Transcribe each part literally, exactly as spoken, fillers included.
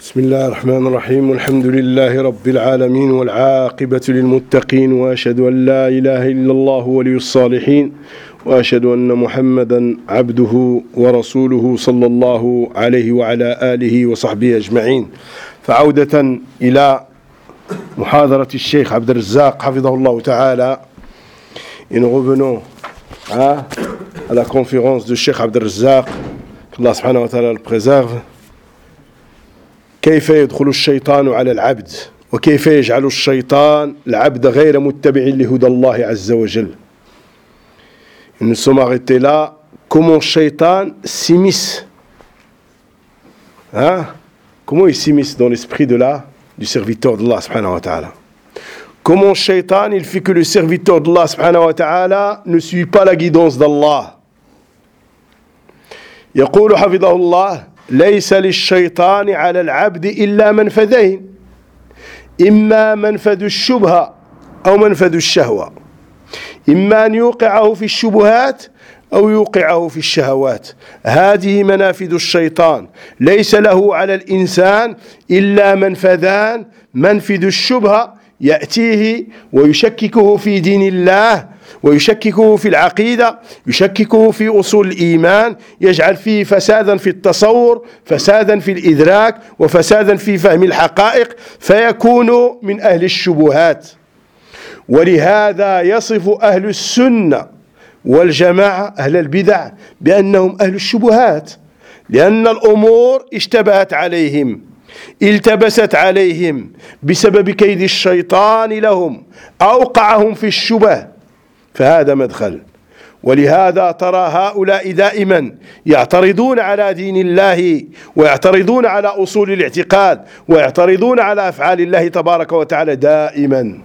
بسم الله الرحمن الرحيم والحمد لله رب العالمين والعاقبة للمتقين وأشهد أن لا إله إلا الله ولي الصالحين وأشهد أن محمدا عبده ورسوله صلى الله عليه وعلى آله وصحبه أجمعين. فعودة إلى محاضرة الشيخ عبد الرزاق حفظه الله تعالى, et nous revenons à, à la conférence du Cheikh Abd al-Razzaq, qu'Allah subhanahu wa ta'ala le préserve. كيف يدخل الشيطان على العبد وكيف يجعل الشيطان العبد غير متبع لهدى الله عز وجل. Nous sommes arrêtés là. Comment le shaitan s'immisce, hein? Comment il s'immisce dans l'esprit de la, du serviteur d'Allah subhanahu wa ta'ala. Comment le shaitan il fait que le serviteur d'Allah subhanahu wa ta'ala ne suit pas la guidance d'Allah. يقول حفظه الله: ليس للشيطان على العبد إلا منفذين، إما منفذ الشبهة أو منفذ الشهوة، إما أن يوقعه في الشبهات أو يوقعه في الشهوات. هذه منافذ الشيطان. ليس له على الإنسان إلا منفذان: منفذ الشبهة يأتيه ويشككه في دين الله ويشككه في العقيدة، يشككه في أصول الإيمان، يجعل فيه فسادا في التصور، فسادا في الإدراك، وفسادا في فهم الحقائق، فيكون من أهل الشبهات. ولهذا يصف أهل السنة والجماعة أهل البدع بأنهم أهل الشبهات، لأن الأمور اشتبهت عليهم، التبست عليهم بسبب كيد الشيطان لهم، أوقعهم في الشبه، فهذا مدخل. ولهذا ترى هؤلاء دائما يعترضون على دين الله ويعترضون على أصول الاعتقاد ويعترضون على أفعال الله تبارك وتعالى دائما.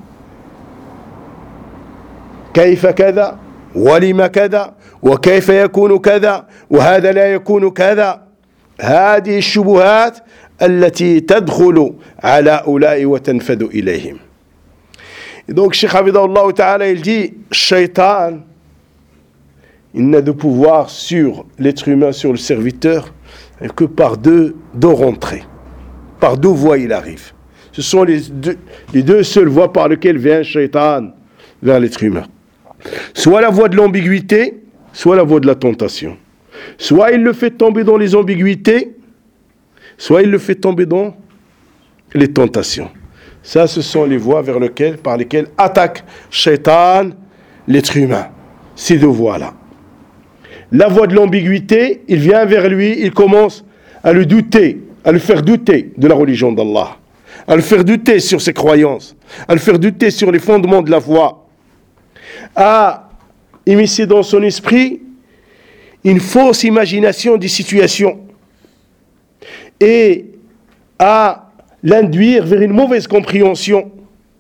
كيف كذا؟ ولم كذا؟ وكيف يكون كذا؟ وهذا لا يكون كذا. هذه الشبهات التي تدخل على هؤلاء وتنفذ إليهم. Et donc, Cheikh Hafidahullah Ta'ala, il dit, Shaitan, il n'a de pouvoir sur l'être humain, sur le serviteur, que par deux, deux rentrées. Par deux voies, il arrive. Ce sont les deux, les deux seules voies par lesquelles vient Shaitan vers l'être humain. Soit la voie de l'ambiguïté, soit la voie de la tentation. Soit il le fait tomber dans les ambiguïtés, soit il le fait tomber dans les tentations. Ça, ce sont les voies vers lesquelles, par lesquelles attaque Shaitan l'être humain. Ces deux voies-là. La voie de l'ambiguïté, il vient vers lui, il commence à le douter, à le faire douter de la religion d'Allah, à le faire douter sur ses croyances, à le faire douter sur les fondements de la foi, à immiscer dans son esprit une fausse imagination des situations et à l'induire vers une mauvaise compréhension.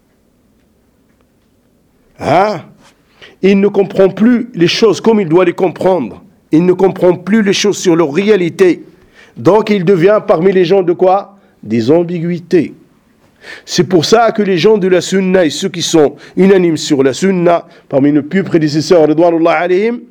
Hein? Il ne comprend plus les choses comme il doit les comprendre. Il ne comprend plus les choses sur leur réalité. Donc il devient parmi les gens de quoi? Des ambiguïtés. C'est pour ça que les gens de la sunna et ceux qui sont unanimes sur la sunna, parmi nos plus prédécesseurs, ridwanullah alayhim,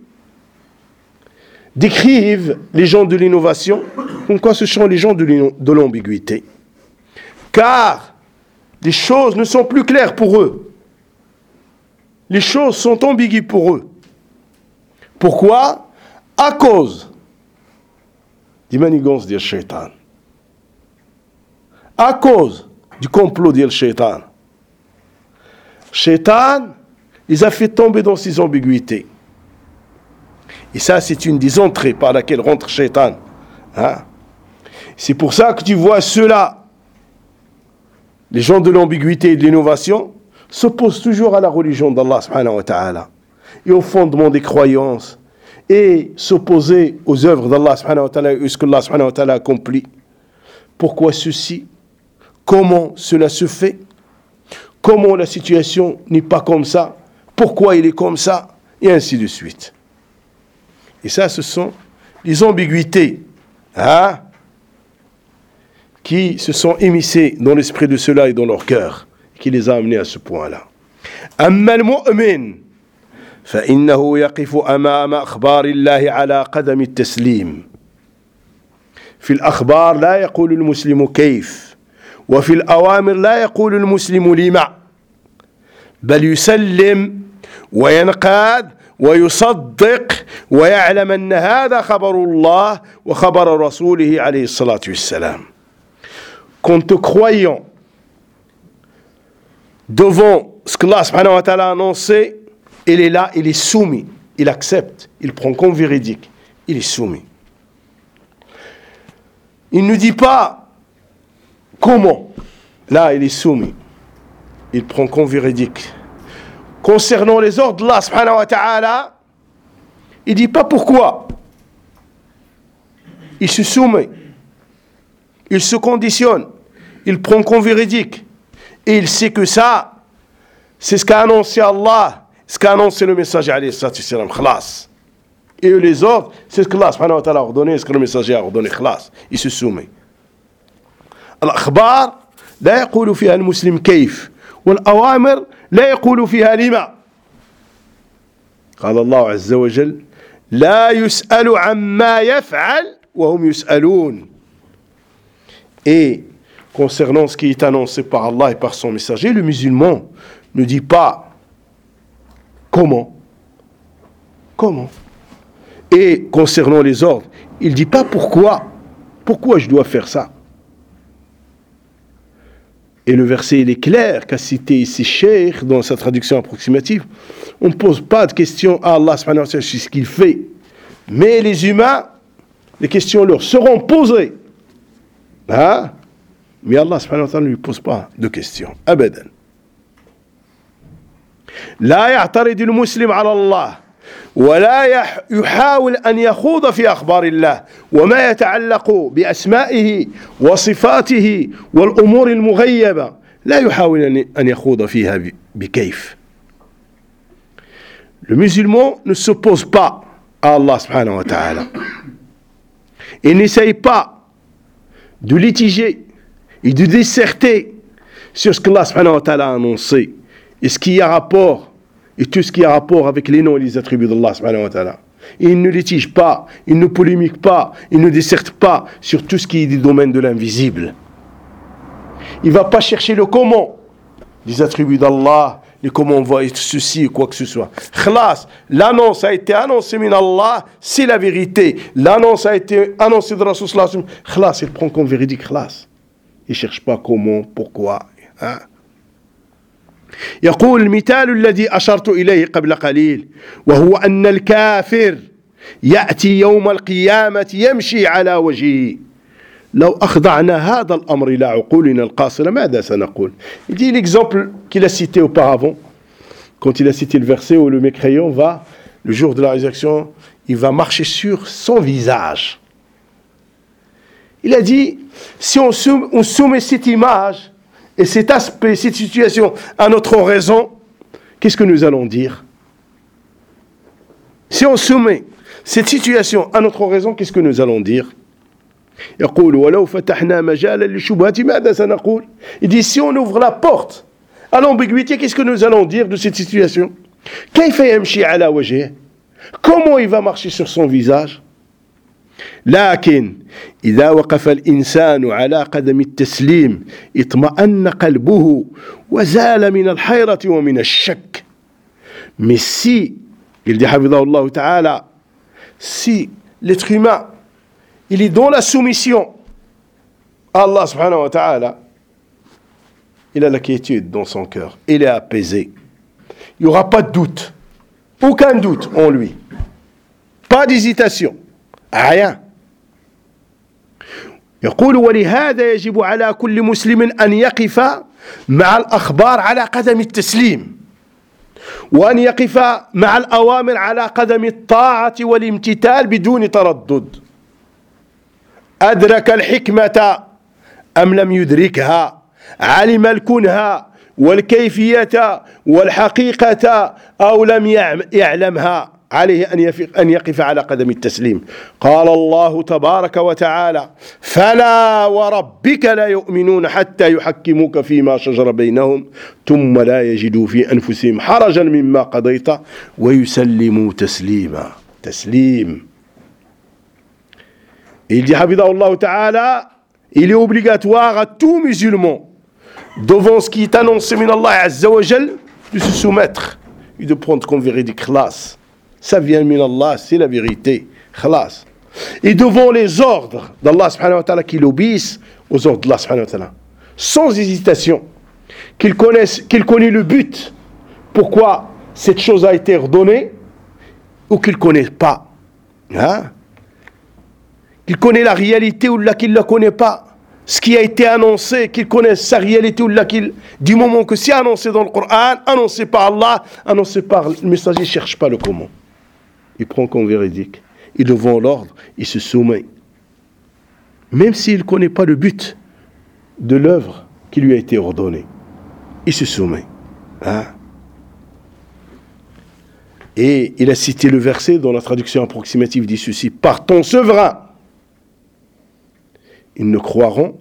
décrivent les gens de l'innovation comme quoi ce sont les gens de l'ambiguïté. Car les choses ne sont plus claires pour eux. Les choses sont ambiguës pour eux. Pourquoi? À cause des manigances du shaitan. À cause du complot du shaitan. Shaitan les a fait tomber dans ces ambiguïtés. Et ça, c'est une des entrées par laquelle rentre shaitan. Hein? C'est pour ça que tu vois ceux-là, les gens de l'ambiguïté et de l'innovation, s'opposent toujours à la religion d'Allah subhanahu wa ta'ala et au fondement des croyances et s'opposer aux œuvres d'Allah subhanahu wa ta'ala et ce que Allah subhanahu wa ta'ala accomplit. Pourquoi ceci? Comment cela se fait? Comment la situation n'est pas comme ça? Pourquoi il est comme ça? Et ainsi de suite. Et ça, ce sont les ambiguïtés, hein, qui se sont émissées dans l'esprit de ceux-là et dans leur cœur, qui les a amenés à ce point-là. أما المؤمن فإنه يقف أمام أخبار الله على قدم التسليم في الأخبار لا يقول المسلم كيف، وفي الأوامر لا يقول المسلم لما، بل يسلم وينقاد ويصدق ويعلم أن هذا خبر الله وخبر رسوله عليه الصلاة والسلام. Quant aux croyants, devant ce que Allah subhanahu wa ta'ala a annoncé, il est là, il est soumis, il accepte, il prend comme véridique, il est soumis. Il ne dit pas comment, là il est soumis, il prend comme véridique. Concernant les ordres d'Allah subhanahu wa ta'ala, il ne dit pas pourquoi. Il se soumet, il se conditionne, il prend comme véridique. Et il sait que ça, c'est ce qu'a annoncé Allah, ce qu'a annoncé le messager alayhi salatu wassalam, khlas. Et les ordres, c'est ce que Allah subhanahu wa ta'ala a ordonné, ce que le messager a ordonné, khlas. Il se soumet. الأخبار لا يقول فيها المسلم كيف، والأوامر لا يقول فيها لما. قال الله عز وجل: لا يسأل عما يفعل وهم يسألون. Et concernant ce qui est annoncé par Allah et par son messager, le musulman ne dit pas comment. Comment. Et concernant les ordres, il ne dit pas pourquoi. Pourquoi je dois faire ça. Et le verset, il est clair, qu'a cité ici Cheikh dans sa traduction approximative. On ne pose pas de questions à Allah subhanahu wa ta'ala sur ce qu'il fait. Mais les humains, les questions leur seront posées. Hein? Mais Allah subhanahu wa ta'ala ne lui pose pas de questions. Abadan. لا يعترض المسلم على الله ولا يحاول أن يخوض في أخبار الله وما يتعلق بأسمائه وصفاته والأمور المغيبة، لا يحاول أن يخوض فيها بكيف. Le musulman ne s'oppose pas à Allah subhanahu wa ta'ala. Il n'essaye pas de litiger et de disserter sur ce que Allah subhanahu wa ta'ala a annoncé et ce qui a rapport et tout ce qui a rapport avec les noms et les attributs d'Allah subhanahu wa ta'ala. Il ne litige pas, il ne polémique pas, il ne disserte pas sur tout ce qui est du domaine de l'invisible. Il ne va pas chercher le comment des attributs d'Allah, les comment on va être ceci ou quoi que ce soit. Khlas, l'annonce a été annoncée min Allah, c'est la vérité. L'annonce a été annoncée de Rasul sallallahu alayhi wa sallam. Khlas, il prend comme véridique, khlas. Il ne cherche pas comment, pourquoi. Hein? يقول المثال الذي أشرت إليه قبل قليل وهو أن الكافر يأتي يوم القيامة يمشي على وجهه. لو أخضعنا هذا الأمر إلى عقولنا القاصرة ماذا سنقول. Il dit l'exemple qu'il a cité auparavant quand il a cité le verset où le mécréant va, le jour de la résurrection, il va marcher sur son visage. Il a dit, si on soumet, on soumet cette image et cet aspect, cette situation à notre raison, qu'est-ce que nous allons dire? Si on soumet cette situation à notre raison, qu'est-ce que nous allons dire? يقول ولو فتحنا مجالا للشبهات ماذا سنقول. Il dit, si on ouvre la porte à l'ambiguïté, qu'est-ce que nous allons dire de cette situation? كيف يمشي على وجهه. Comment il va marcher sur son visage? لكن إذا وقف الإنسان على قدم التسليم اطمأن قلبه وزال من الحيرة ومن الشك. Mais si, il dit حفظه الله تعالى, si l'être humain il est dans la soumission à Allah subhanahu wa ta'ala, il a la quiétude dans son cœur, il est apaisé, il n'y aura pas de doute, aucun doute en lui, pas d'hésitation, rien. يقول ولهذا يجب على كل مسلم أن يقف مع الأخبار على قدم التسليم وأن يقف مع الأوامر على قدم الطاعة والامتثال بدون تردد. أدرك الحكمة أم لم يدركها، علم الكنها والكيفية والحقيقة أو لم يعلمها، عليه أن يقف على قدم التسليم. قال الله تبارك وتعالى فلا وربك لا يؤمنون حتى يحكموك فيما شجر بينهم ثم لا يجدوا في أنفسهم حرجا مما قضيت ويسلموا تسليما. تسليم. Et il dit, Habibullah Ta'ala, il est obligatoire à tout musulman, devant ce qui est annoncé min Allah Azza wa Jal, de se soumettre et de prendre comme véridique, khlas. Ça vient min Allah, c'est la vérité, khlas. Et devant les ordres d'Allah subhanahu wa ta'ala, qu'il obéisse aux ordres d'Allah subhanahu wa ta'ala, sans hésitation, qu'il connaisse, qu'il connaisse le but, pourquoi cette chose a été ordonnée, ou qu'il ne connaisse pas. Hein? Qu'il connaisse la réalité ou là qu'il ne la connaît pas. Ce qui a été annoncé, qu'il connaisse sa réalité ou là qu'il, du moment que c'est annoncé dans le Coran, annoncé par Allah, annoncé par le messager, il ne cherche pas le comment. Il prend comme véridique. Et devant l'ordre, il se soumet. Même s'il ne connaît pas le but de l'œuvre qui lui a été ordonnée, il se soumet. Hein? Et il a cité le verset dont la traduction approximative dit ceci: par ton souverain, ils ne croiront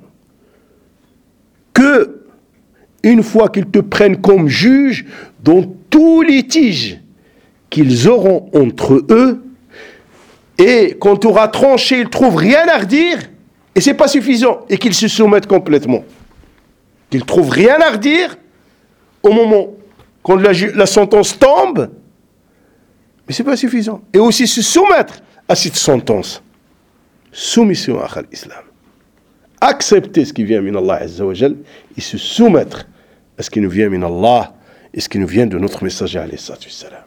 que une fois qu'ils te prennent comme juge dans tout litige qu'ils auront entre eux, et quand tu auras tranché, ils ne trouvent rien à redire, et ce n'est pas suffisant, et qu'ils se soumettent complètement. Qu'ils ne trouvent rien à redire au moment quand la, la sentence tombe, mais ce n'est pas suffisant. Et aussi se soumettre à cette sentence. Soumission à l'islam. Accepter ce qui vient min Allah Azza wa Jal et se soumettre à ce qui nous vient min Allah et ce qui nous vient de notre messager alayhi salatu wassalam.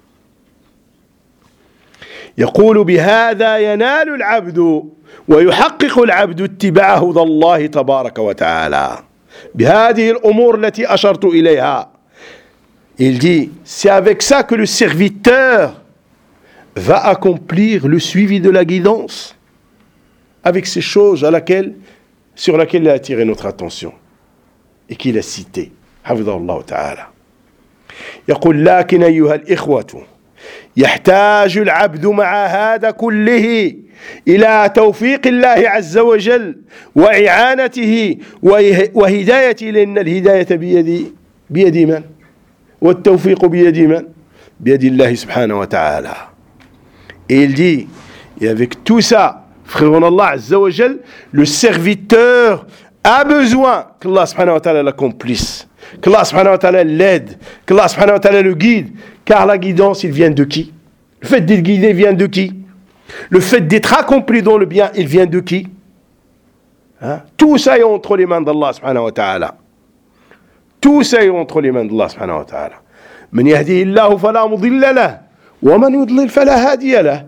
يقول بهذا ينال العبد ويحقق العبد اتباع هدى الله تبارك وتعالى بهذه الأمور التي أشرت إليها. Il dit, c'est avec ça que le serviteur va accomplir le suivi de la guidance, avec ces choses à laquelle, sur laquelle il a attiré notre attention et qu'il a cité. حفظه الله تعالى. يقول لكن أيها الإخوة يحتاج العبد مع هذا كله إلى توفيق الله عز وجل وإعانته وهدايته، لأن الهداية بيد بيد من؟ والتوفيق بيد من؟ بيد الله سبحانه وتعالى. Et il dit, et avec tout ça, frère en Allah Azza wa Jal, le serviteur a besoin que Allah subhanahu wa ta'ala l'accomplisse, que Allah subhanahu wa ta'ala l'aide, que Allah subhanahu wa ta'ala le guide, car la guidance, il vient de qui? Le fait d'être guidé vient de qui? Le fait d'être accompli dans le bien, il vient de qui? Hein? Tout ça est entre les mains d'Allah subhanahu wa ta'ala. Tout ça est entre les mains d'Allah subhanahu wa ta'ala. من يهديه الله فلا مضل له ومن يضلل فلا هادي له.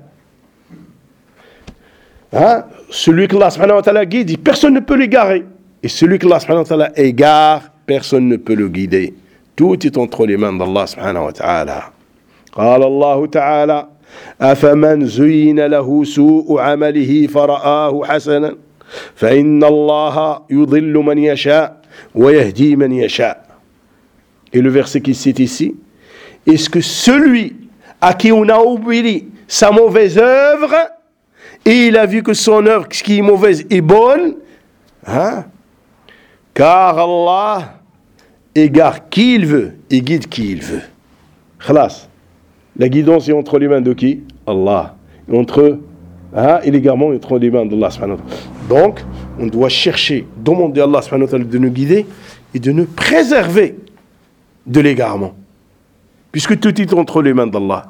Hein? Celui que Allah subhanahu wa ta'ala guide, personne ne peut l'égarer. Et celui que Allah subhanahu wa ta'ala égare, personne ne peut le guider. Tout est entre les mains d'Allah subhanahu wa ta'ala. قال الله تعالى أفمن زين له سوء عمله فرآه حسنا فإن الله يضل من يشاء ويهدي من يشاء. Et le verset qui cite ici, est-ce que celui à qui on a oublié sa mauvaise œuvre et il a vu que son œuvre qui est mauvaise est bonne, hein? Car Allah égare qui il veut et guide qui il veut. Khalas. La guidance est entre les mains de qui? Allah. Et entre, hein, et l'égarement est entre les mains d'Allah subhanahu wa ta'ala. Donc, on doit chercher, demander à Allah subhanahu wa ta'ala de nous guider et de nous préserver de l'égarement. Puisque tout est entre les mains d'Allah.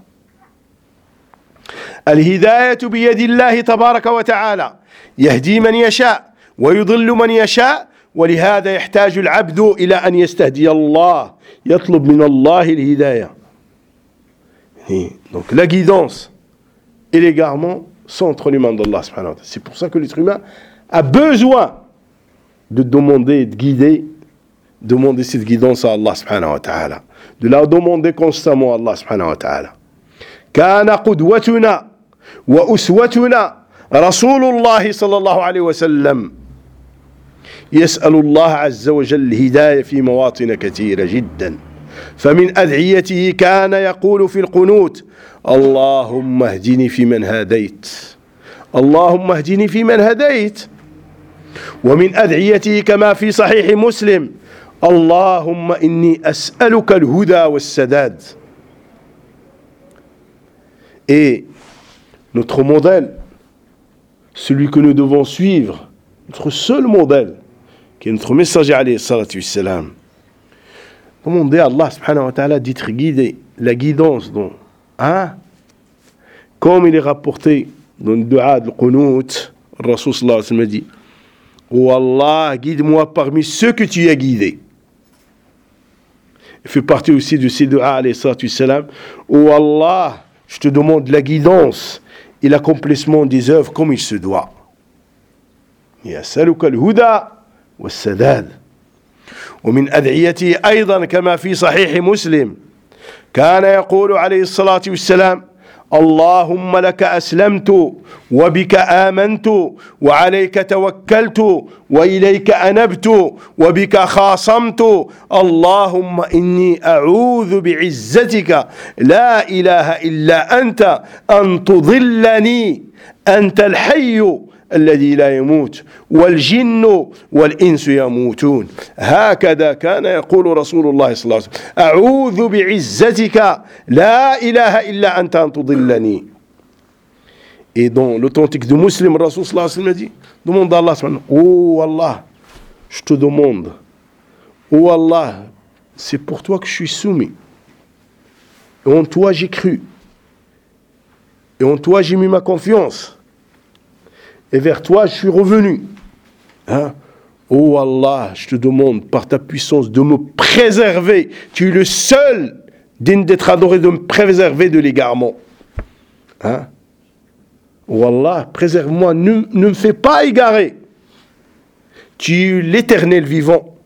الهداية بيد الله تبارك وتعالى يهدي من يشاء ويضل من يشاء ولهذا يحتاج العبد إلى أن يستهدي الله يطلب من الله الهداية. Donc la guidance et l'égarement sont entre les mains d'Allah subhanahu wa ta'ala. C'est pour ça que l'être humain a besoin de demander, de guider, demander cette guidance à Allah subhanahu wa ta'ala, de la demander constamment à Allah subhanahu wa ta'ala. كان قدوتنا وأسوتنا رسول الله صلى الله عليه وسلم يسأل الله عز وجل الهداية في مواطن كثيرة جدا، فمن أدعيته كان يقول في القنوت اللهم اهدني فيمن هديت اللهم اهدني فيمن هديت. ومن أدعيته كما في صحيح مسلم اللهم إني أسألك الهدى والسداد. Et notre modèle celui que nous devons suivre, notre seul modèle, qui est notre messager alayhi salatu wassalam. Demandez à Allah subhanahu wa ta'ala d'être guidé, la guidance dont, hein, comme il est rapporté dans le dua de l'Qunut, le Rasul sallallahu alayhi wa sallam dit, oh Allah, guide-moi parmi ceux que tu as guidés. Il fait partie aussi de ces du'a alayhi salatu wassalam, oh Allah, je te demande la guidance et l'accomplissement des œuvres comme il se doit. يسألك الهدى والسداد. ومن أدعيته أيضا كما في صحيح مسلم كان يقول عليه الصلاة والسلام اللهم لك أسلمت وبك آمنت وعليك توكلت وإليك أنبت وبك خاصمت اللهم إني أعوذ بعزتك لا إله إلا أنت أن تضلني أنت الحي الذي لا يموت والجن والإنس يموتون. هكذا كان يقول رسول الله صلى الله عليه وسلم أعوذ بعزتك لا إله إلا أنت أن تضلني. Et dans l'authentique de Muslim, Rasul sallallahu alayhi wa sallam dit, demande à Allah, oh Allah, je te demande, oh Allah, c'est pour toi que je suis soumis. Et en toi j'ai cru. Et en toi j'ai mis ma confiance. Et vers toi je suis revenu. Hein? Oh Allah, je te demande par ta puissance de me préserver. Tu es le seul digne d'être adoré, de me préserver de l'égarement. Hein? Oh Allah, préserve-moi, ne, ne me fais pas égarer. Tu es l'éternel vivant,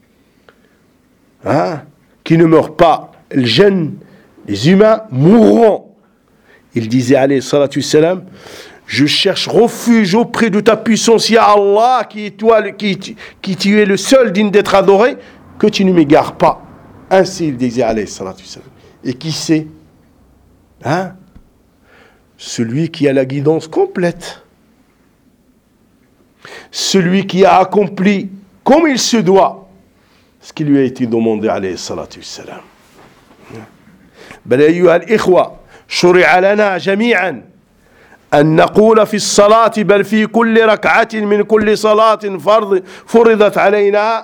hein, qui ne meurt pas. Les jeunes, les humains mourront. Il disait, alayhi salatu wassalam, je cherche refuge auprès de ta puissance, ya Allah, qui, est toi, qui, qui tu es le seul digne d'être adoré, que tu ne m'égares pas. Ainsi il disait, alayhi salatu wassalam. Et qui sait, hein? Celui qui a la guidance complète, celui qui a accompli comme il se doit ce qui lui a été demandé alayhi salatu wassalam. بل أيها الإخوة شرع لنا جميعا أن نقول في الصلاة بل في كل ركعة من كل صلاة فرض فرضت علينا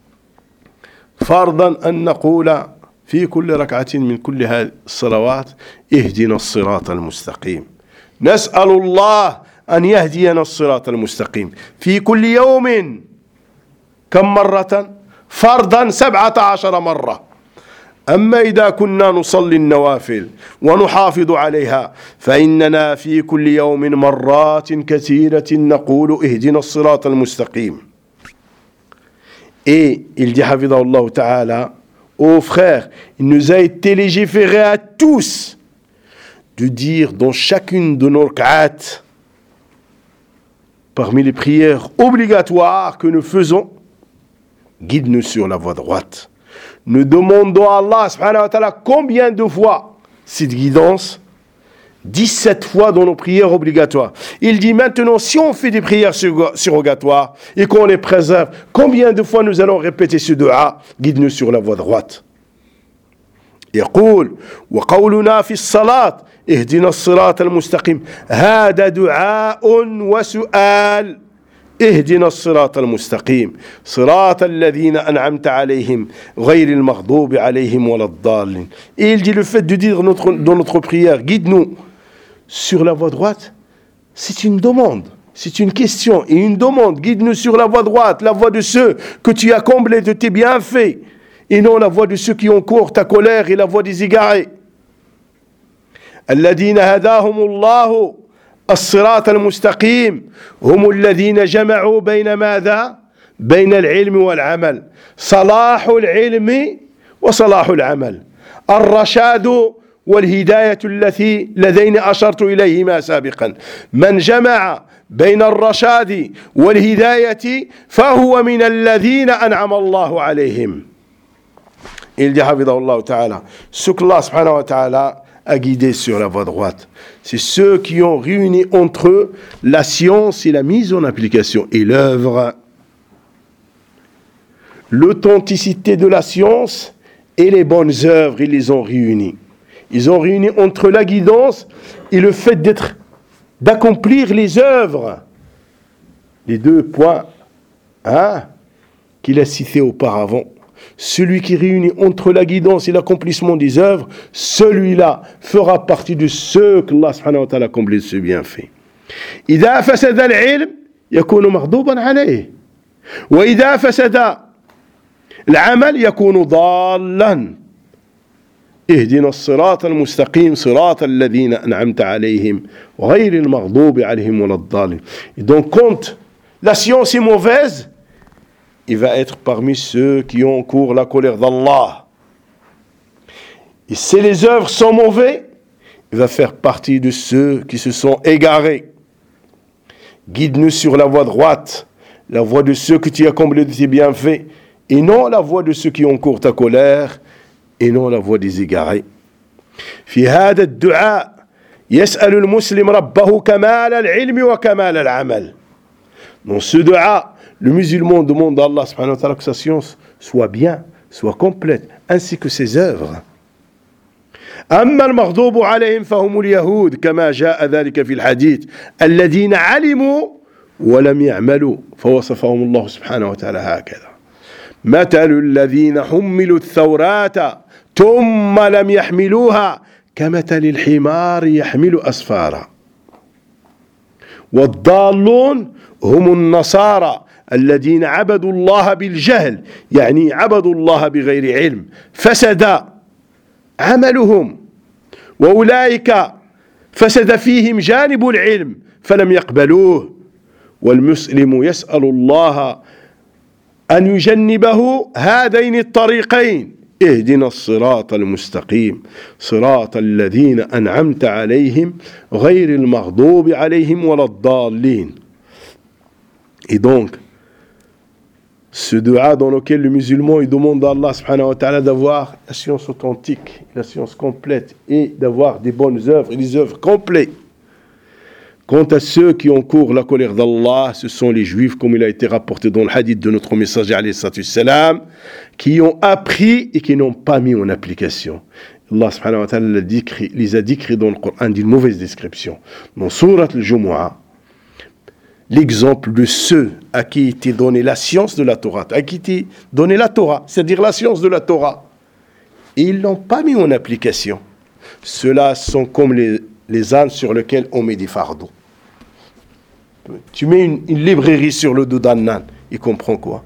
فرضا أن نقول في كل ركعة من كل هذه الصلوات اهدنا الصراط المستقيم. نسأل الله أن يهدينا الصراط المستقيم في كل يوم كم مرة؟ فرضا سبعة عشر مرة. أما إذا كنا نصلي النوافل ونحافظ عليها فإننا في كل يوم مرات كثيرة نقول اهدنا الصراط المستقيم. Et il dit حفظه ta'ala, ô frères, il nous a été légiféré à tous de dire dans chacune de nos rak'at, parmi les prières obligatoires que nous faisons, guide-nous sur la voie droite. Nous demandons à Allah subhanahu wa ta'ala combien de fois cette guidance? dix-sept fois dans nos prières obligatoires. Il dit maintenant, si on fait des prières surrogatoires et qu'on les préserve, combien de fois nous allons répéter ce dua? Guide-nous sur la voie droite. يقول وقولنا في الصلاة اهدنا الصراط المستقيم هذا دعاء وسؤال. اهدنا الصراط المستقيم صراط الذين أنعمت عليهم غير المغضوب عليهم ولا الضالين. Et il dit le fait de dire notre, dans notre prière, guide-nous sur la voie droite, c'est une demande, c'est une question et une demande. Guide-nous sur la voie droite, la voie de ceux que tu as comblés de tes bienfaits, et non la voie de ceux qui encourent ta colère et la voie des égarés. الذين هداهم الله الصراط المستقيم هم الذين جمعوا بين ماذا؟ بين العلم والعمل. صلاح العلم وصلاح العمل. الرشاد والهداية التي لدين أشرت إليهما سابقا. من جمع بين الرشاد والهداية فهو من الذين أنعم الله عليهم. Il dit حفظه الله تعالى, ce qu'Allah subhanahu wa ta'ala a guidé sur la voie droite, c'est ceux qui ont réuni entre eux la science et la mise en application et l'œuvre. L'authenticité de la science et les bonnes œuvres, ils les ont réunis. Ils ont réuni entre la guidance et le fait d'être, d'accomplir les œuvres les deux points hein, qu'il a cités auparavant. Celui qui réunit entre la guidance et l'accomplissement des œuvres, celui-là fera partie de ceux qu'Allah subhanahu wa ta'ala comble de ce bienfait. إذا فسد العلم يكون مغضوبا عليه وإذا فسد العمل يكون ضالا اهدنا الصراط المستقيم صراط الذين أنعمت عليهم غير المغضوب عليهم ولا الضالين. Et donc quand la science est mauvaise, il va être parmi ceux qui ont en cours la colère d'Allah. Et si les œuvres sont mauvaises, il va faire partie de ceux qui se sont égarés. Guide-nous sur la voie droite, la voie de ceux que tu as comblés de tes bienfaits, et non la voie de ceux qui ont cours ta colère, et non la voie des égarés. في هذا الدعاء يسأل المسلم ربه كمال العلم وكمال العمل. Dans ce dua, le musulman demande à Allah subhanahu wa ta'ala que sa science soit bien, soit complète, ainsi que ses œuvres. أما المغضوب عليهم فهم اليهود كما جاء ذلك في الحديث الذين علموا ولم يعملوا فوصفهم الله سبحانه وتعالى هكذا مثل الذين حملوا التوراة ثم لم يحملوها كمثل الحمار يحمل أسفارا والضالون هم النصارى الذين عبدوا الله بالجهل يعني عبدوا الله بغير علم فسد عملهم وأولئك فسد فيهم جانب العلم فلم يقبلوه والمسلم يسأل الله أن يجنبه هذين الطريقين اهدنا الصراط المستقيم صراط الذين أنعمت عليهم غير المغضوب عليهم ولا الضالين. Et donc ce dua dans lequel le musulman il demande à Allah subhanahu wa ta'ala d'avoir la science authentique, la science complète et d'avoir des bonnes œuvres et des œuvres complètes. Quant à ceux qui encourent la colère d'Allah, ce sont les juifs, comme il a été rapporté dans le hadith de notre messager alayhi salatu wassalam, qui ont appris et qui n'ont pas mis en application. Allah subhanahu wa ta'ala les a décrits dans le Coran d'une mauvaise description. Dans Surat al-Jumu'ah, l'exemple de ceux à qui était donnée la science de la Torah, à qui était donnée la Torah, c'est-à-dire la science de la Torah, et ils ne l'ont pas mis en application. Ceux-là sont comme les, les ânes sur lesquels on met des fardeaux. Tu mets une, une librairie sur le dos d'un âne, il comprend quoi?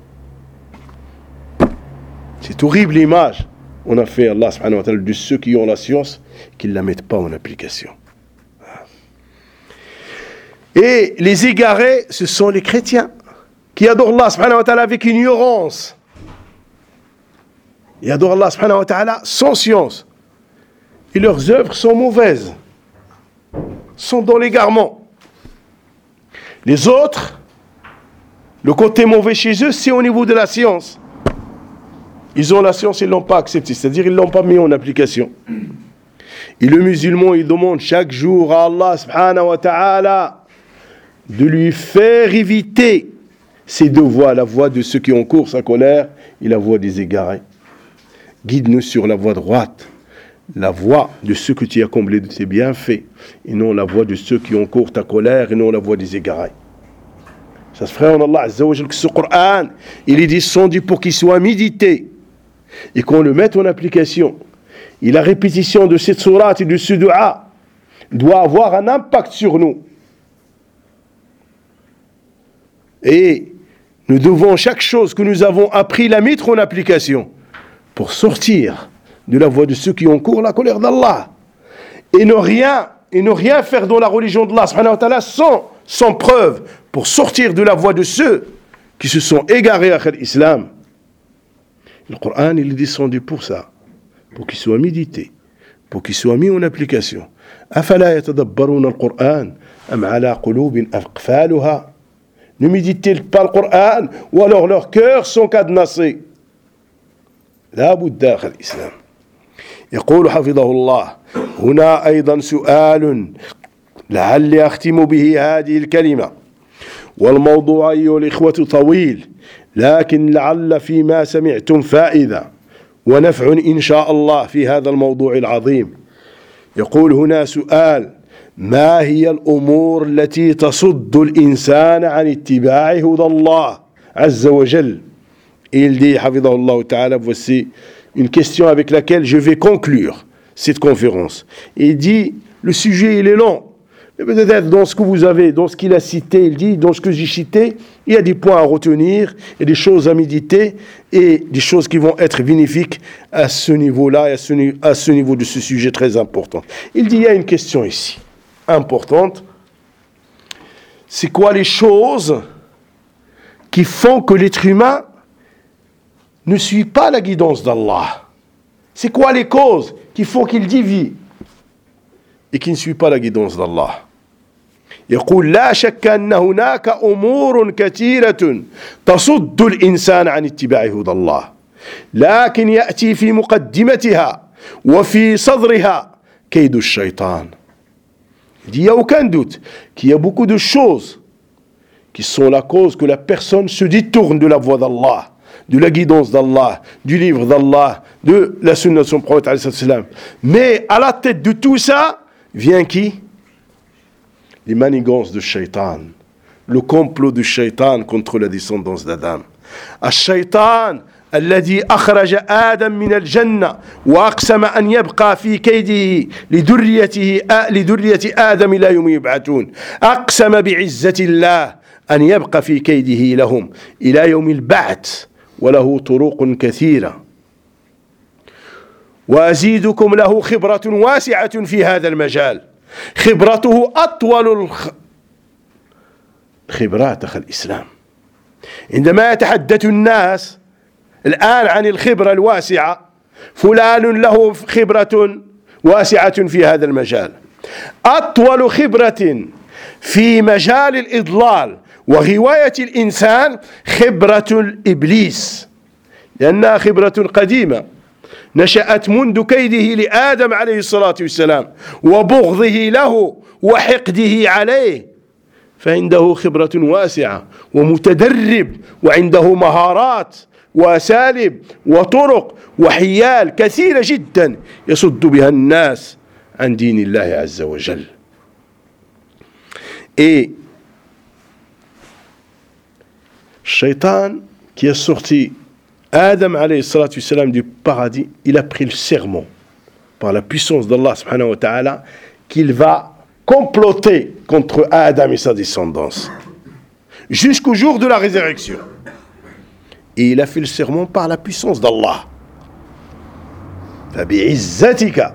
C'est horrible l'image. On a fait Allah subhanahu wa ta'ala de ceux qui ont la science, qui ne la mettent pas en application. Et les égarés, ce sont les chrétiens qui adorent Allah subhanahu wa ta'ala avec ignorance. Ils adorent Allah subhanahu wa ta'ala sans science. Et leurs œuvres sont mauvaises, sont dans l'égarement. Les autres, le côté mauvais chez eux, c'est au niveau de la science. Ils ont la science, ils ne l'ont pas acceptée, c'est-à-dire ils ne l'ont pas mis en application. Et le musulman, il demande chaque jour à Allah subhanahu wa ta'ala de lui faire éviter ces deux voies, la voie de ceux qui encourent sa colère et la voie des égarés. Guide-nous sur la voie droite, la voie de ceux que tu as comblés de tes bienfaits, et non la voie de ceux qui encourent ta colère, et non la voie des égarés. Ça se ferait en Allah Azza wa Jal que ce Coran, il est descendu pour qu'il soit médité, et qu'on le mette en application. Et la répétition de cette sourate et de ce dua doit avoir un impact sur nous. Et nous devons chaque chose que nous avons appris la mettre en application pour sortir de la voie de ceux qui encourent la colère d'Allah. Et ne rien, et ne rien faire dans la religion d'Allah subhanahu wa ta'ala sans, sans preuve pour sortir de la voie de ceux qui se sont égarés à l'islam. Le Coran, il est descendu pour ça, pour qu'il soit médité, pour qu'il soit mis en application. أفلا يتدبرون القرآن أم على قلوب أقفالها. Ne méditent-ils pas le Coran ou alors leurs cœurs sont cadenassés. لا بد داخل الإسلام. يقول حفظه الله هنا أيضا سؤال لعلي أختم به هذه الكلمة والموضوع أيها الإخوة طويل لكن لعل فيما سمعتم فائدة ونفع إن شاء الله في هذا الموضوع العظيم. يقول هنا سؤال ما هي الأمور التي تصد الإنسان عن اتباع هدى الله عز وجل. Et il dit, Hafidahullah Ta'ala, voici une question avec laquelle je vais conclure cette conférence. Et il dit, le sujet il est long, mais peut-être dans ce que vous avez, dans ce qu'il a cité, il dit, dans ce que j'ai cité, il y a des points à retenir, et des choses à méditer, et des choses qui vont être bénéfiques à ce niveau-là, et à ce, à ce niveau de ce sujet très important. Il dit, il y a une question ici, importante. C'est quoi les choses qui font que l'être humain ne suit pas la guidance d'Allah? C'est quoi les causes qui font qu'il dévie et qui ne suit pas la guidance d'Allah? يقول لا شك أن هناك أمور كثيرة تصد الإنسان عن اتباع هدى الله لكن يأتي في مقدمتها وفي صدرها كيد الشيطان. Il n'y a aucun doute qu'il y a beaucoup de choses qui sont la cause que la personne se détourne de la voie d'Allah, de la guidance d'Allah, du livre d'Allah, de la sunna de son prophète. Mais à la tête de tout ça, vient qui? Les manigances de Shaitan, le complot du Shaitan contre la descendance d'Adam. الشيطان الذي أخرج آدم من الجنة وأقسم أن يبقى في كيده لذريته لذرية آدم إلى يوم يبعثون. أقسم بعزة الله أن يبقى في كيده لهم إلى يوم البعث وله طرق كثيرة. وأزيدكم له خبرة واسعة في هذا المجال. خبرته أطول الخبرات أخي الإسلام. عندما يتحدث الناس الآن عن الخبرة الواسعة، فلان له خبرة واسعة في هذا المجال. أطول خبرة في مجال الإضلال وغواية الإنسان خبرة الإبليس، لأنها خبرة قديمة نشأت منذ كيده لآدم عليه الصلاة والسلام وبغضه له وحقده عليه، فعنده خبرة واسعة ومتدرب وعنده مهارات وأساليب وطرق وحيال كثيرة جدا يصد بها الناس عن دين الله عز وجل. Et Shaitan qui a sorti Adam alayhi salatu salam du paradis, il a pris le serment par la puissance d'Allah subhanahu wa ta'ala qu'il va comploter contre Adam et sa descendance jusqu'au jour de la résurrection. Et il a fait le serment par la puissance d'Allah. Fabi'izzatika.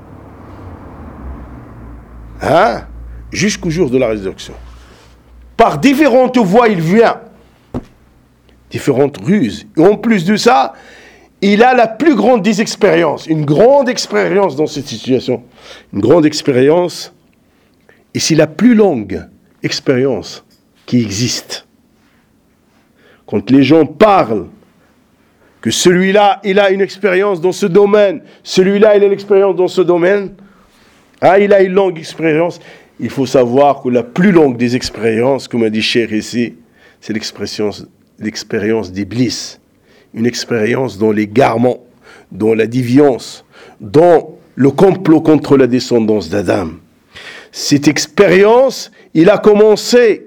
Hein? Jusqu'au jour de la résurrection. Par différentes voies, il vient. Différentes ruses. Et en plus de ça, il a la plus grande des expériences. Une grande expérience dans cette situation. Une grande expérience. Et c'est la plus longue expérience qui existe. Quand les gens parlent que celui-là, il a une expérience dans ce domaine, celui-là, il a l'expérience dans ce domaine, ah, il a une longue expérience, il faut savoir que la plus longue des expériences, comme a dit Cheikh ici, c'est l'expérience, l'expérience d'Iblis. Une expérience dans l'égarement, dans la déviance, dans le complot contre la descendance d'Adam. Cette expérience, il a commencé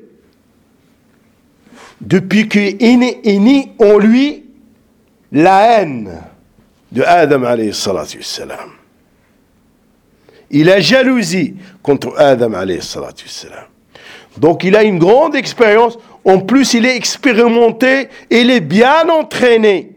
depuis qu'il est né en lui la haine de Adam alayhi salatu wassalam. Il a jalousie contre Adam alayhi salatu wassalam. Donc il a une grande expérience. En plus, il est expérimenté, il est bien entraîné.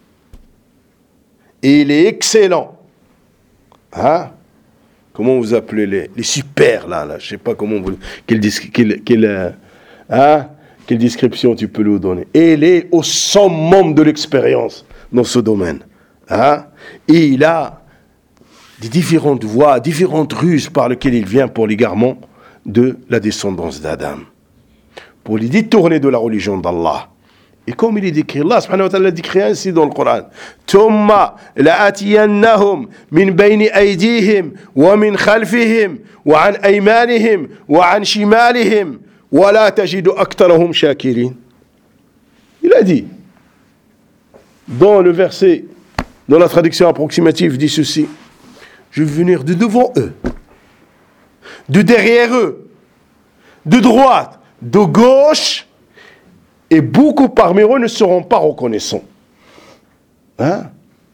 Et il est excellent. Hein? Comment vous appelez les, les super là, là, je ne sais pas comment vous... Quelle, quelle, quelle, hein? Quelle description tu peux lui donner. Et il est au summum de l'expérience dans ce domaine. Hein? Et il a des différentes voies, différentes ruses par lesquelles il vient pour l'égarement de la descendance d'Adam. Pour les détourner de la religion d'Allah. Et comme il est décrit, Allah subhanahu wa ta'ala décrit ainsi dans le Coran. Thumma la'atiyannahum min bayni aydihim wa min khalfihim wa an aymanihim wa an shimalihim wa la tajidu aktharahum shakirin. Il a dit dans le verset, dans la traduction approximative, dit ceci: je vais venir de devant eux, de derrière eux, de droite, de gauche, et beaucoup parmi eux ne seront pas reconnaissants. Hein?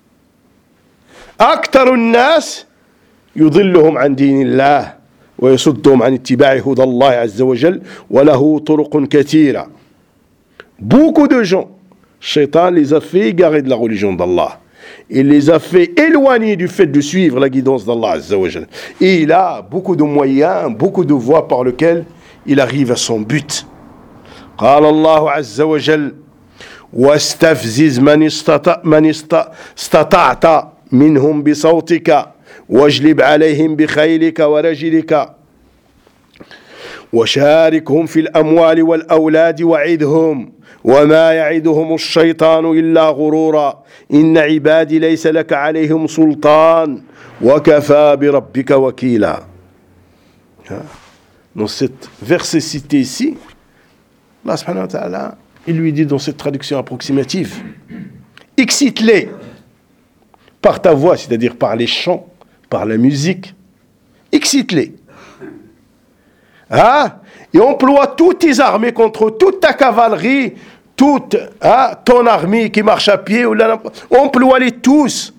أكثر الناس يضلهم عن دين الله ويصدهم عن اتباع هدى الله عز وجل وله طرق كثيرة. Beaucoup de gens, Shaitan les a fait égarer de la religion d'Allah. Il les a fait éloigner du fait de suivre la guidance d'Allah Azza wa Jal. Et il a beaucoup de moyens, beaucoup de voies par lesquelles il arrive à son but. قال الله عز وجل واستفزز من استطاع من استطعت منهم بصوتك واجلب عليهم بخيلك ورجلك وشاركهم في الأموال والأولاد وعدهم وما يعدهم الشيطان إلا غرورا إن عبادي ليس لك عليهم سلطان وكفى بربك وكيلا. Dans cette verset cité ici, Allah subhanahu wa ta'ala, il lui dit dans cette traduction approximative, excite-les par ta voix, c'est-à-dire par les chants, par la musique, excite-les. Hein? Et emploie toutes tes armées contre toute ta cavalerie, toute hein, ton armée qui marche à pied, ou là, emploie-les tous.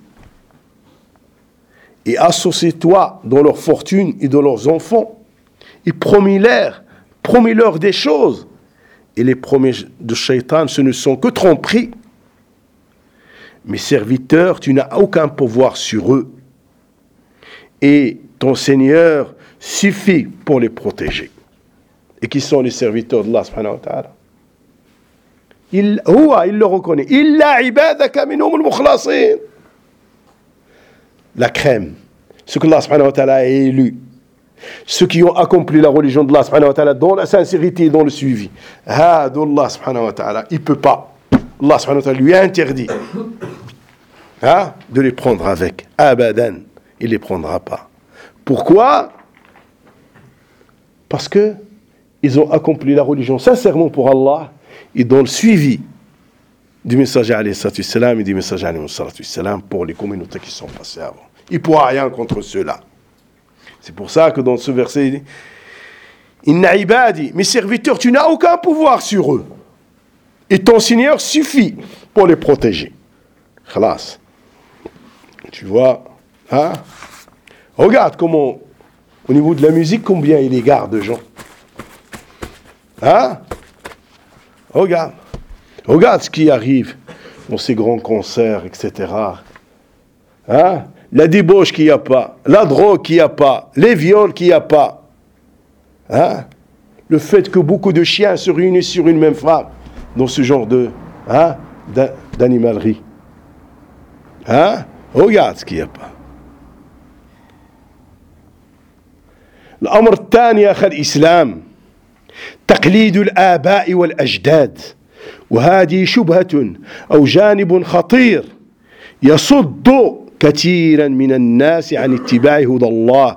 Et associe-toi dans leur fortune et dans leurs enfants. Et promis-leur, promis-leur des choses. Et les promesses de Shaitan, ce ne sont que tromperies. Mes serviteurs, tu n'as aucun pouvoir sur eux. Et ton Seigneur suffit pour les protéger. Et qui sont les serviteurs d'Allah subhanahu wa ta'ala? Il, ouah, il le reconnaît. Illa ibadaka minhum al-mukhlasin. La crème. Ce que Allah subhanahu wa ta'ala a élu. Ceux qui ont accompli la religion d'Allah subhanahu wa ta'ala dans la sincérité et dans le suivi. Allah subhanahu wa ta'ala, il ne peut pas. Allah subhanahu wa ta'ala lui a interdit hein, de les prendre avec. Abadan. Il ne les prendra pas. Pourquoi? Parce que ils ont accompli la religion sincèrement pour Allah et dans le suivi du messager alayhi salatu wassalam et du messager alayhi salatu wassalam pour les communautés qui sont passées avant. Il ne pourra rien contre ceux-là. C'est pour ça que dans ce verset, il dit Inna ibadi, mes serviteurs, tu n'as aucun pouvoir sur eux. Et ton Seigneur suffit pour les protéger. Khalas. Tu vois, hein? Regarde comment, au niveau de la musique, combien il égare de gens. Hein? Regarde. Regarde ce qui arrive dans ces grands concerts, et cetera. Hein? La débauche qu'il n'y a pas, la drogue qu'il n'y a pas, les viols qu'il n'y a pas. Hein? Le fait que beaucoup de chiens se réunissent sur une même femme dans ce genre de, hein, d'animalerie. Hein? Regarde ce qu'il n'y a pas. الأمر الثاني يا أخي الإسلام تقليد الآباء والأجداد وهذه شبهة أو جانب خطير يصد كثيرا من الناس عن اتباع هدى الله.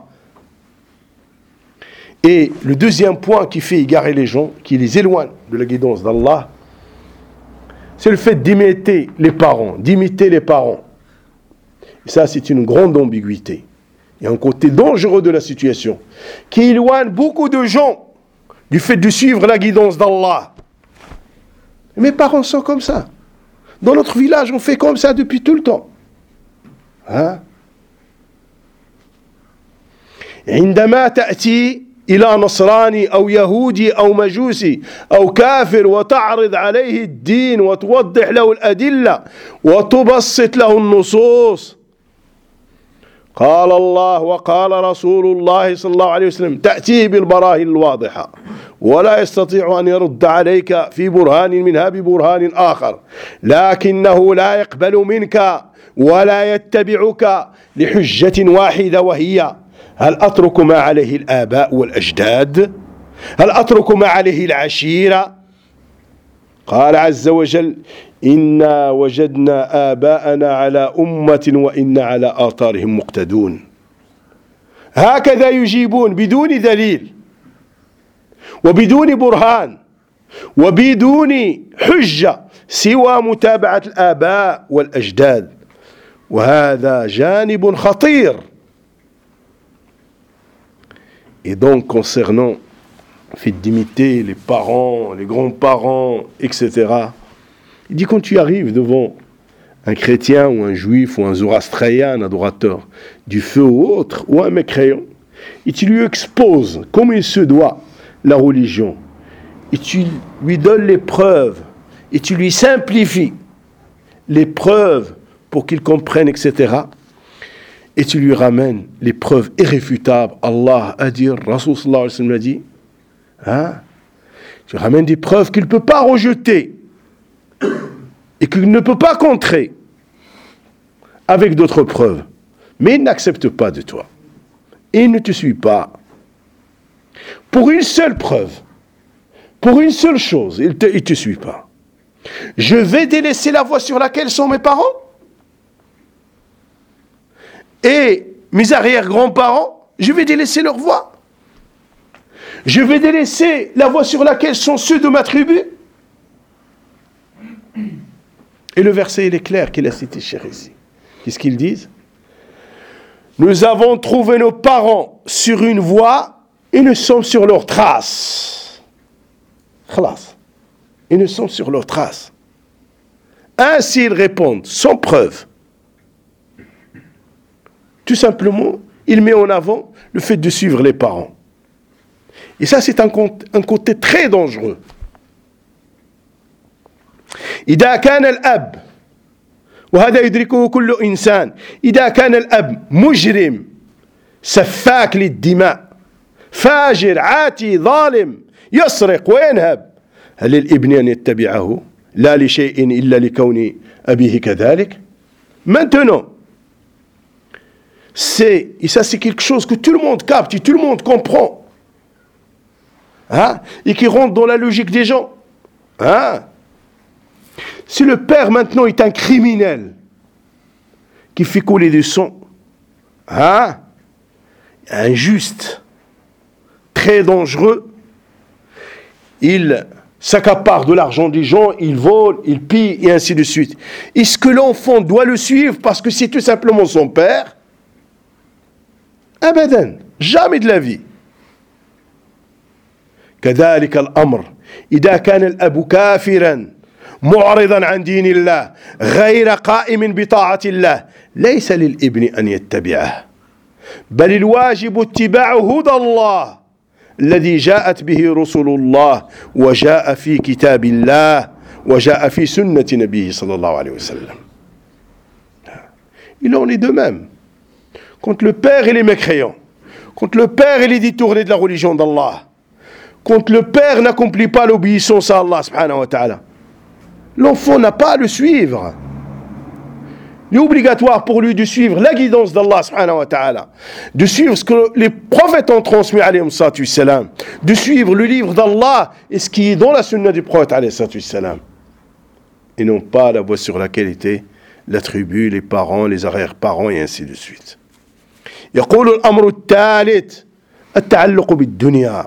Et le deuxième point qui fait égarer les gens, qui les éloigne de la guidance d'Allah, c'est le fait d'imiter les parents, d'imiter les parents. Et ça, c'est une grande ambiguïté. Il y a un côté dangereux de la situation qui éloigne beaucoup de gens du fait de suivre la guidance d'Allah. Mes parents sont comme ça. Dans notre village, on fait comme ça depuis tout le temps. Hein? عندما تأتي إلى نصراني أو يهودي أو مجوسي أو كافر وتعرض عليه الدين وتوضح له الأدلة وتبسط له النصوص قال الله وقال رسول الله صلى الله عليه وسلم تأتيه بالبراهين الواضحة ولا يستطيع أن يرد عليك في برهان منها ببرهان آخر لكنه لا يقبل منك ولا يتبعك لحجة واحدة وهي هل أترك ما عليه الآباء والأجداد هل أترك ما عليه العشيرة قال عز وجل إنا وجدنا آباءنا على أمة وإنا على آثارهم مقتدون. هكذا يجيبون بدون دليل وبدون برهان وبدون حجة سوى متابعة الآباء والأجداد. وهذا جانب خطير Et donc, concernant le fait d'imiter les parents, les grands-parents, et cetera, il dit quand tu arrives devant un chrétien ou un juif ou un zoroastrien, un adorateur du feu ou autre, ou un mécréant, et tu lui exposes comme il se doit la religion, et tu lui donnes les preuves, et tu lui simplifies les preuves pour qu'il comprenne, et cetera, et tu lui ramènes les preuves irréfutables. Allah a dit, Rasul sallallahu alayhi wa sallam a dit, hein? Tu ramènes des preuves qu'il ne peut pas rejeter et qu'il ne peut pas contrer avec d'autres preuves. Mais il n'accepte pas de toi. Et il ne te suit pas. Pour une seule preuve, pour une seule chose, il ne te, il te suit pas. Je vais délaisser la voie sur laquelle sont mes parents et mes arrière-grands-parents, je vais délaisser leur voie. Je vais délaisser la voie sur laquelle sont ceux de ma tribu. Et le verset, il est clair qu'il a cité cher ici. Qu'est-ce qu'ils disent? Nous avons trouvé nos parents sur une voie et nous sommes sur leurs traces. Khalas. Et nous sommes sur leurs traces. Ainsi ils répondent, sans preuve. Tout simplement, il met en avant le fait de suivre les parents. Et ça, c'est un, un côté très dangereux. إذا كان الأب وهذا يدركه كل إنسان إذا كان الأب مجرم سفاك للدماء فاجر عاتي ظالم يسرق وينهب هل للابن أن يتبعه لا لشيء إلا لكون أبيه كذلك. Maintenant, c'est, et ça c'est quelque chose que tout le monde capte et tout le monde comprend, hein, et qui rentre dans la logique des gens. Hein. Si le père maintenant est un criminel qui fait couler du sang, hein, injuste, très dangereux, il s'accapare de l'argent des gens, il vole, il pille et ainsi de suite. Est-ce que l'enfant doit le suivre parce que c'est tout simplement son père? Abadan, jamais de la vie. كذلك الأمر إذا كان الأب كافرا معرضا عن دين الله غير قائم بطاعة الله ليس للابن أن يتبعه بل الواجب اتباع هدى الله الذي جاءت به رسل الله وجاء في كتاب الله وجاء في سنة نبيه صلى الله عليه وسلم. Il en est de même. Quand le père il est mécréant, quand le père il est détourné de la religion d'Allah, quand le père n'accomplit pas l'obéissance à Allah subhanahu wa ta'ala, l'enfant n'a pas à le suivre. Il est obligatoire pour lui de suivre la guidance d'Allah subhanahu wa ta'ala, de suivre ce que les prophètes ont transmis alayhi salatu wassalam, de suivre le livre d'Allah et ce qui est dans la sunna du prophète alayhi salatu wassalam, et non pas la voie sur laquelle était la tribu, les parents, les arrière-parents et ainsi de suite. يقول الأمر الثالث التعلق بالدنيا.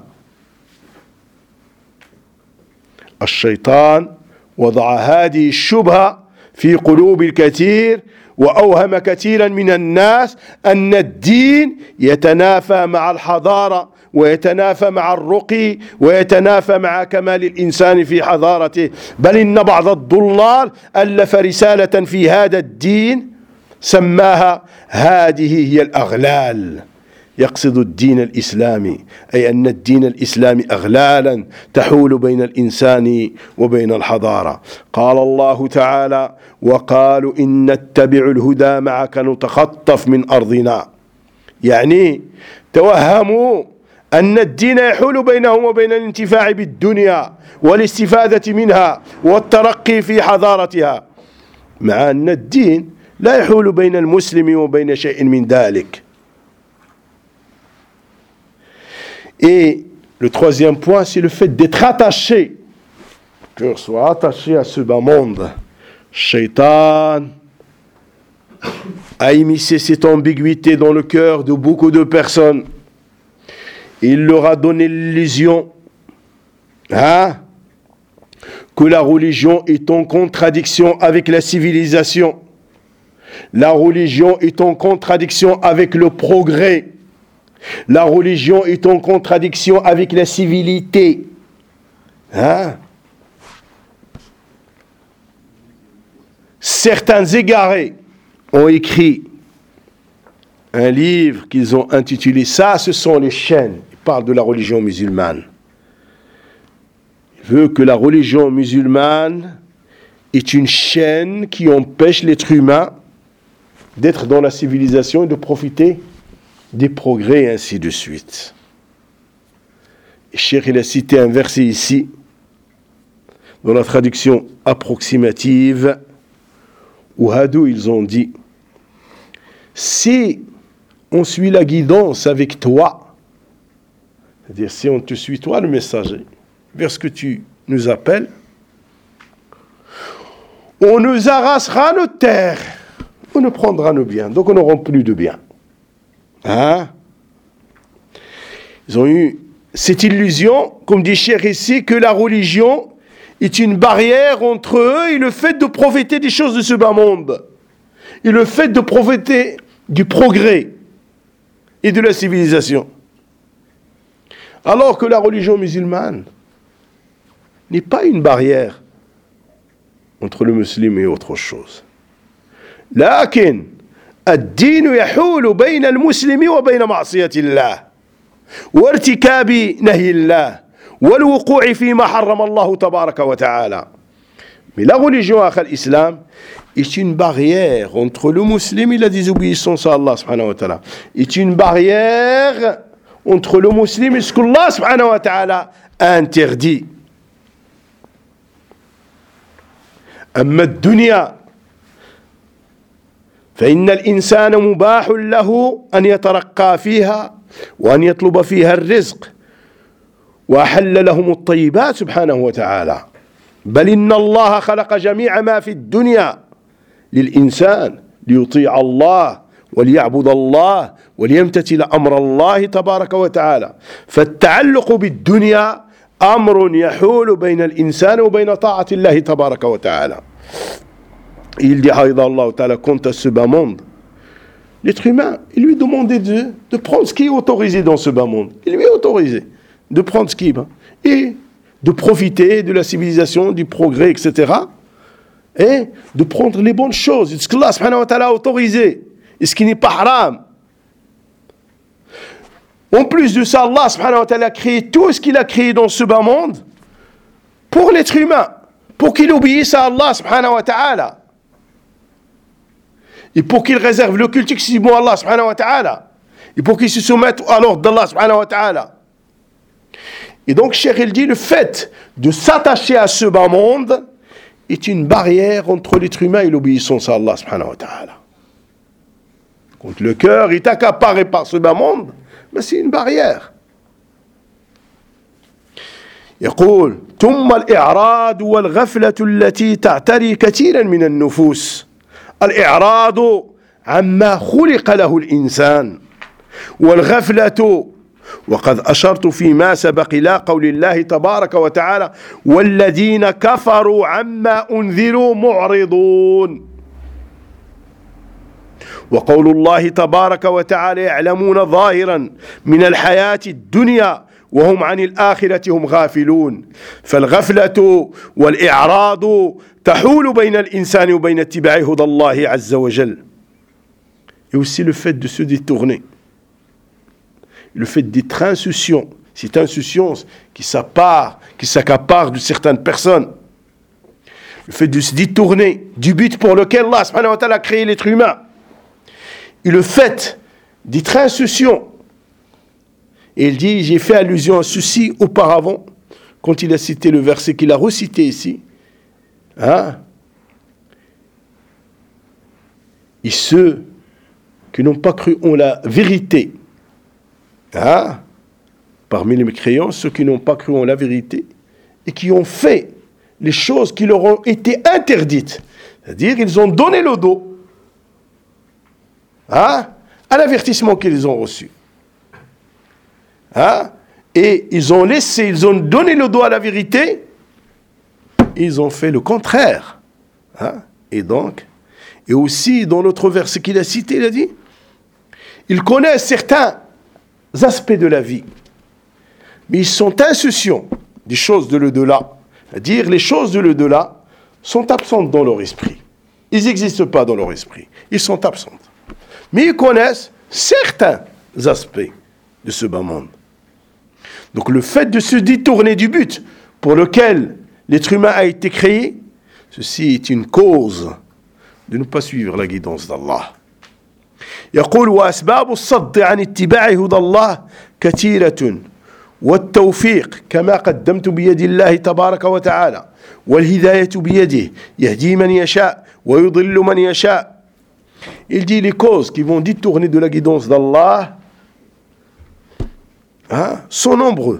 الشيطان وضع هذه الشبهة في قلوب الكثير وأوهم كثيرا من الناس أن الدين يتنافى مع الحضارة ويتنافى مع الرقي ويتنافى مع كمال الإنسان في حضارته، بل إن بعض الضلال ألف رسالة في هذا الدين سماها هذه هي الأغلال. يقصد الدين الإسلامي، أي أن الدين الإسلامي أغلالا تحول بين الإنسان وبين الحضارة. قال الله تعالى: وقالوا إن نتبع الهدى معك نتخطف من أرضنا. يعني توهموا أن الدين يحول بينهم وبين الانتفاع بالدنيا والاستفادة منها والترقي في حضارتها، مع أن الدين لا يحول بين المسلم وبين شيء من ذلك. Et le troisième point, c'est le fait d'être attaché, que l'on soit attaché à ce bas monde. Shaitan a immiscé cette ambiguïté dans le cœur de beaucoup de personnes. Il leur a donné l'illusion, hein, que la religion est en contradiction avec la civilisation. La religion est en contradiction avec le progrès. La religion est en contradiction avec la civilité. Hein? Certains égarés ont écrit un livre qu'ils ont intitulé « Ça, ce sont les chaînes ». Ils parlent de la religion musulmane. Il veut que la religion musulmane est une chaîne qui empêche l'être humain d'être dans la civilisation et de profiter des progrès, et ainsi de suite. Et Cheikh, il a cité un verset ici, dans la traduction approximative, où Hadou, ils ont dit « Si on suit la guidance avec toi, c'est-à-dire si on te suit toi, le messager, vers ce que tu nous appelles, on nous arrachera nos terres, on nous prendra nos biens, donc on n'aura plus de biens. » Hein? Ils ont eu cette illusion, comme dit Cheikh ici, que la religion est une barrière entre eux et le fait de profiter des choses de ce bas monde, et le fait de profiter du progrès et de la civilisation. Alors que la religion musulmane n'est pas une barrière entre le musulman et autre chose. لكن الدين يحول بين المسلم وبين معصية الله وارتكاب نهي الله والوقوع فيما حرم الله تبارك وتعالى. Mais la religion, l'islam, est une barrière entre le musulman et la désobéissance à Allah subhanahu wa ta'ala. Est une barrière entre le musulman et ce qu'Allah subhanahu wa ta'ala a interdit. أما الدنيا فإن الإنسان مباح له أن يترقى فيها وأن يطلب فيها الرزق وأحل لهم الطيبات سبحانه وتعالى بل إن الله خلق جميع ما في الدنيا للإنسان ليطيع الله وليعبد الله وليمتثل أمر الله تبارك وتعالى فالتعلق بالدنيا أمر يحول بين الإنسان وبين طاعة الله تبارك وتعالى. Il dit Haïda Allah Ta'ala quant à ce bas monde, l'être humain, il lui demandait de, de prendre ce qui est autorisé dans ce bas monde. Il lui est autorisé de prendre ce qui est bas et de profiter de la civilisation, du progrès, et cetera. Et de prendre les bonnes choses, ce que Allah subhanahu wa ta'ala a autorisé et ce qui n'est pas haram. En plus de ça, Allah subhanahu wa ta'ala a créé tout ce qu'il a créé dans ce bas monde pour l'être humain, pour qu'il obéisse à Allah subhanahu wa ta'ala. Et pour qu'il réserve le culte exclusivement à Allah subhanahu wa ta'ala. Et pour qu'il se soumette à l'ordre d'Allah subhanahu wa ta'ala. Et donc, Cheikh il dit, le fait de s'attacher à ce bas monde est une barrière entre l'être humain et l'obéissance à Allah subhanahu wa ta'ala. Quand le cœur est accaparé par ce bas monde, mais c'est une barrière. يقول ثم الإعراض والغفلة التي تعتري كثيرا من النفوس الإعراض عما خلق له الإنسان والغفلة وقد أشرت فيما سبق إلى قول الله تبارك وتعالى والذين كفروا عما أنذروا معرضون وقول الله تبارك وتعالى يعلمون ظاهرا من الحياة الدنيا وهم عن الآخرة هم غافلون فالغفلة والإعراض تحول بين الإنسان وبين اتباع هدى الله عز وجل. Et aussi le fait de se détourner, le fait d'être insouciant, cette insouciance qui s'appare, qui s'accapare de certaines personnes, le fait de se détourner du but pour lequel Allah subhanahu wa ta'ala a créé l'être humain, et le fait d'être insouciant. Et il dit, j'ai fait allusion à ceci auparavant, quand il a cité le verset qu'il a recité ici. Hein? Et ceux qui n'ont pas cru en la vérité, hein? Parmi les mécréants, ceux qui n'ont pas cru en la vérité, et qui ont fait les choses qui leur ont été interdites, c'est-à-dire ils ont donné le dos, hein? À l'avertissement qu'ils ont reçu. Hein? Et ils ont laissé, ils ont donné le dos à la vérité, ils ont fait le contraire. Hein? Et donc, et aussi dans l'autre verset qu'il a cité, il a dit, ils connaissent certains aspects de la vie, mais ils sont insouciants des choses de l'au-delà. C'est-à-dire, les choses de l'au-delà sont absentes dans leur esprit. Ils n'existent pas dans leur esprit. Ils sont absents. Mais ils connaissent certains aspects de ce bas monde. Donc le fait de se détourner du but pour lequel l'être humain a été créé, ceci est une cause de ne pas suivre la guidance d'Allah. يقول وأسباب الصد عن اتباع هدى الله كثيرة والتوفيق كما قدمت بيد الله تبارك وتعالى والهداية بيده يهدي من يشاء ويضل من يشاء. Il dit les causes qui vont détourner de la guidance d'Allah hein, sont nombreux.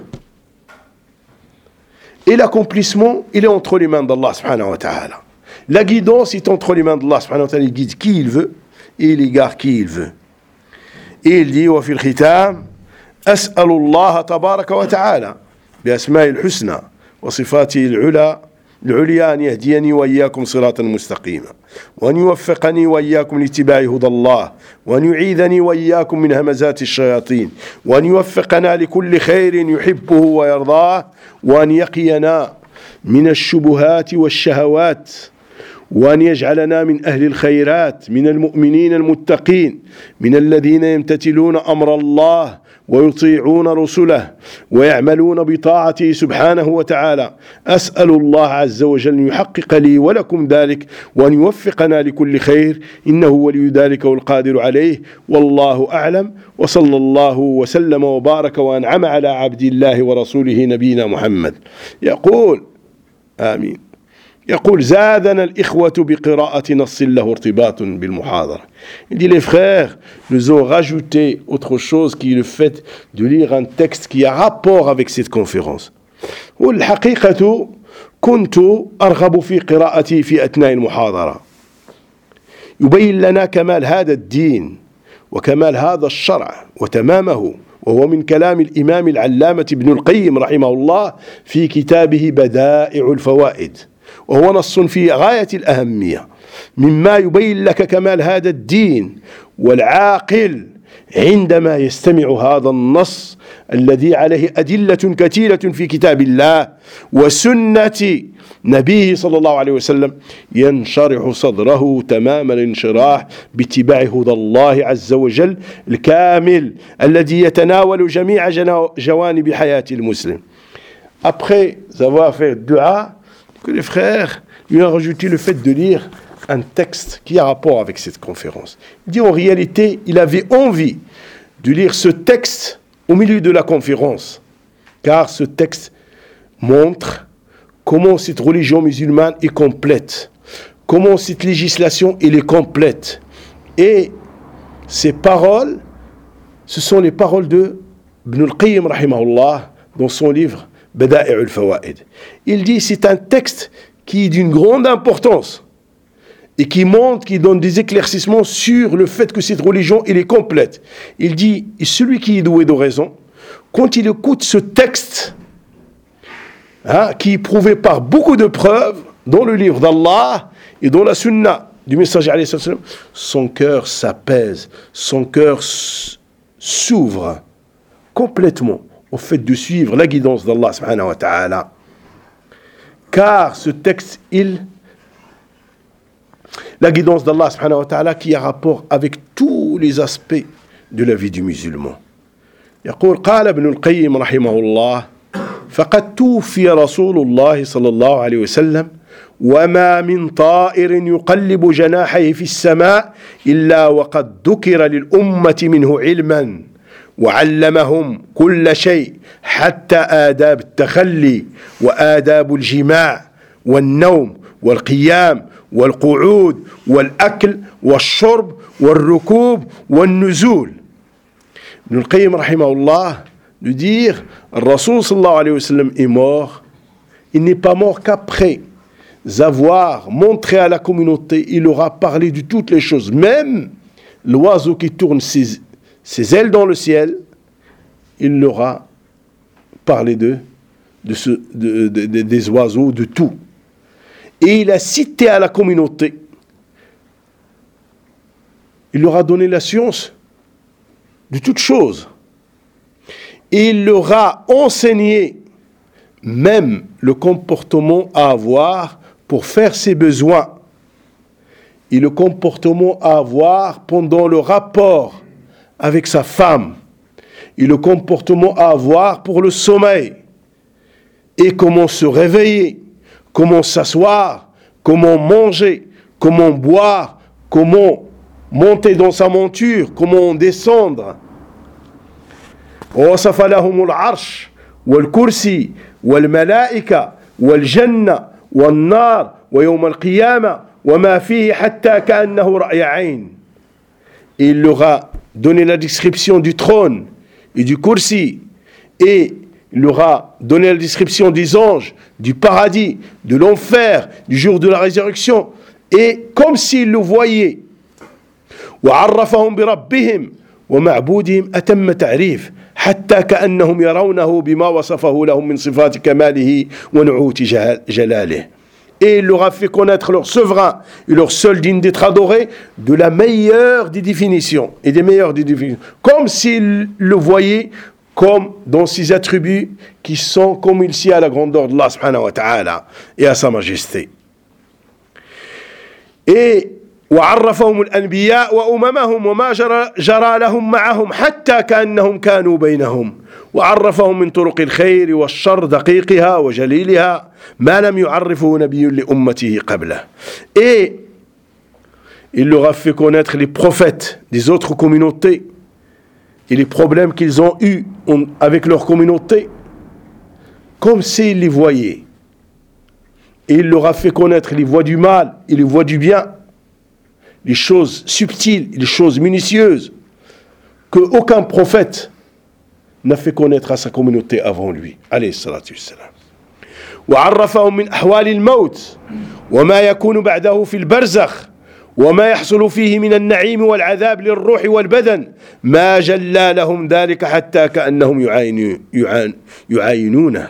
Et l'accomplissement, il est entre les mains d'Allah subhanahu wa ta'ala. La guidance est entre les mains d'Allah subhanahu wa ta'ala. Il guide qui il veut et il égare qui il veut. Et il dit وفي الختام أسأل الله تبارك وتعالى بأسماء الحسنى وصفاته العلى العليا أن يهديني وإياكم صراطا مستقيما وأن يوفقني وإياكم لاتباع هدى الله وأن يعيذني وإياكم من همزات الشياطين وأن يوفقنا لكل خير يحبه ويرضاه وأن يقينا من الشبهات والشهوات وأن يجعلنا من أهل الخيرات من المؤمنين المتقين من الذين يمتثلون أمر الله ويطيعون رسله ويعملون بطاعته سبحانه وتعالى. أسأل الله عز وجل أن يحقق لي ولكم ذلك وأن يوفقنا لكل خير إنه ولي ذلك والقادر عليه والله أعلم وصلى الله وسلم وبارك وأنعم على عبد الله ورسوله نبينا محمد. يقول آمين. يقول زادنا الإخوة بقراءة نص له ارتباط بالمحاضرة. Il dit les frères nous ont rajouté autre chose qui est le fait de lire un texte qui a rapport avec cette conférence. والحقيقة كنت أرغب في قراءته في أثناء المحاضرة. يبين لنا كمال هذا الدين وكمال هذا الشرع وتمامه وهو من كلام الإمام العلامة ابن القيم رحمه الله في كتابه بدائع الفوائد. وهو نص في غاية الأهمية مما يبين لك كمال هذا الدين والعاقل عندما يستمع هذا النص الذي عليه أدلة كثيرة في كتاب الله وسنة نبيه صلى الله عليه وسلم ينشرح صدره تمام الانشراح باتباع هدى الله عز وجل الكامل الذي يتناول جميع جوانب حياة المسلم. Après avoir fait dua, que les frères lui ont rajouté le fait de lire un texte qui a rapport avec cette conférence. Il dit en réalité, il avait envie de lire ce texte au milieu de la conférence, car ce texte montre comment cette religion musulmane est complète, comment cette législation elle est complète. Et ces paroles, ce sont les paroles de Ibn al-Qayyim rahimahullah dans son livre Bada'i' al-Fawaid. Il dit c'est un texte qui est d'une grande importance et qui montre, qui donne des éclaircissements sur le fait que cette religion elle est complète. Il dit celui qui est doué de raison, quand il écoute ce texte hein, qui est prouvé par beaucoup de preuves dans le livre d'Allah et dans la sunna du messager alayhi salam, son cœur s'apaise, son cœur s'ouvre complètement au fait de suivre la guidance d'Allah subhanahu wa ta'ala. Car ce texte, il, la guidance d'Allah subhanahu wa ta'ala qui a rapport avec tous les aspects de la vie du musulman. يقول قال ابن القيم رحمه الله فقد توفي رسول الله صلى الله عليه وسلم وما من طائر يقلب جناحيه في السماء إلا وقد ذكر للأمة منه علما وعلمهم كل شيء حتى آداب التخلي وآداب الجماع والنوم والقيام والقعود والأكل والشرب والركوب والنزول. Ibn al-Qayyim rahimahullah de dire Rasoul sallallahu alayhi wa sallam est mort, il n'est pas mort qu'après avoir montré à la communauté, il aura parlé de toutes les choses, même l'oiseau qui tourne ses ses ailes dans le ciel, il leur a parlé de, de ce, de, de, de, des oiseaux, de tout. Et il a cité à la communauté, il leur a donné la science de toutes choses. il leur a enseigné même le comportement à avoir pour faire ses besoins et le comportement à avoir pendant le rapport avec sa femme et le comportement à avoir pour le sommeil et comment se réveiller, comment s'asseoir, comment manger, comment boire, comment monter dans sa monture, comment descendre. ووصف لهم العرش والكرسي والملائكة والجنة والنار ويوم القيامة وما فيه حتى كأنه رأي عين. Il leur a donné la description du trône et du kursi, et il leur a donné la description des anges, du paradis, de l'enfer, du jour de la résurrection, et comme s'ils le voyaient. وعرفهم بربهم ومعبودهم أتم تعريف حتى كأنهم يرونه بما وصفه لهم من صفات كماله ونعوت جلاله. Et il leur a fait connaître leur souverain et leur seul digne d'être adoré de la meilleure des définitions et des meilleures des définitions, comme s'ils le voyaient comme dans ses attributs qui sont comme il s'y a à la grandeur d'Allah subhanahu wa ta'ala et à sa majesté. Et وعرفهم الأنبياء وأممهم وما جرى, جرى لهم معهم حتى كأنهم كانوا بينهم وعرفهم من طرق الخير والشر دقيقها وجليلها ما لم يعرفه نبي لأمته قبله. Et il leur a fait connaître les prophètes des autres communautés et les problèmes qu'ils ont eus avec leur communauté comme s'ils les voyaient. Et il leur a fait connaître les voies du mal et les voies du bien, les choses subtiles, les choses minutieuses que aucun prophète n'a fait connaître à sa communauté avant lui. Alayhi salatu wassalam. وعرفهم من أحوال الموت وما يكون بعده في البرزخ وما يحصل فيه من النعيم والعذاب للروح والبدن ما جلى لهم ذلك حتى كأنهم يعاينون يعاينونه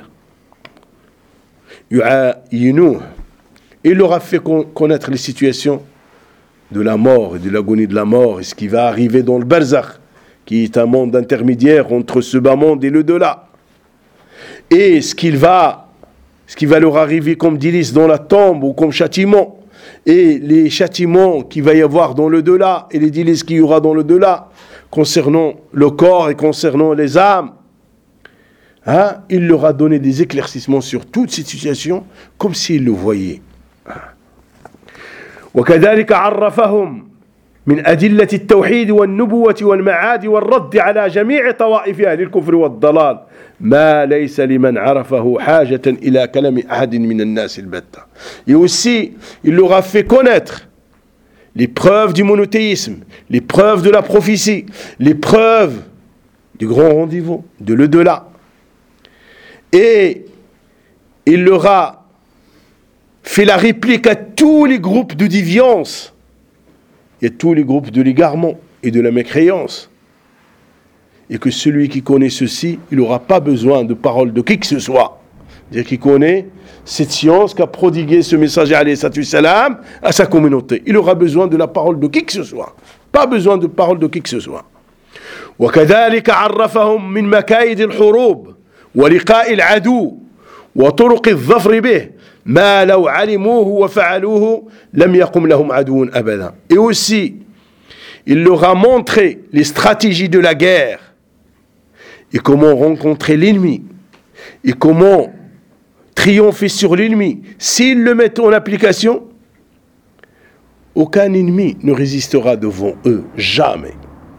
يعاينوه. Il leur a fait connaître les situations de la mort et de l'agonie de la mort et ce qui va arriver dans le barzakh, qui est un monde intermédiaire entre ce bas monde et le delà, et ce qu'il va ce qui va leur arriver comme délice dans la tombe ou comme châtiment, et les châtiments qu'il va y avoir dans le delà et les délices qu'il y aura dans le delà concernant le corps et concernant les âmes. Hein? Il leur a donné des éclaircissements sur toutes ces situations comme s'ils le voyaient. وكذلك عرفهم من أدلة التوحيد والنبوة والمعاد والرد على جميع طوائف أهل الكفر والضلال ما ليس لمن عرفه حاجة إلى كلام أحد من الناس البتة. Et aussi, il leur a fait connaître les preuves du monothéisme, les preuves de la prophétie, les preuves du grand rendez-vous, de l'au-delà. Et il leur a fait la réplique à tous les groupes de déviance et à tous les groupes de l'égarement et de la mécréance. Et que celui qui connaît ceci, il n'aura pas besoin de paroles de qui que ce soit. C'est-à-dire qu'il connaît cette science qu'a prodigué ce messager alayhi salatu wassalam à sa communauté. Il aura besoin de la parole de qui que ce soit. Pas besoin de parole de qui que ce soit. وكذلك عرفهم من مكايد الحروب ولقاء العدو وطرق الظفر به ما لو علموه وفعلوه لم يقم لهم عدو أبدا. Et aussi, il leur a montré les stratégies de la guerre et comment rencontrer l'ennemi et comment triompher sur l'ennemi. S'ils le mettent en application, aucun ennemi ne résistera devant eux, jamais.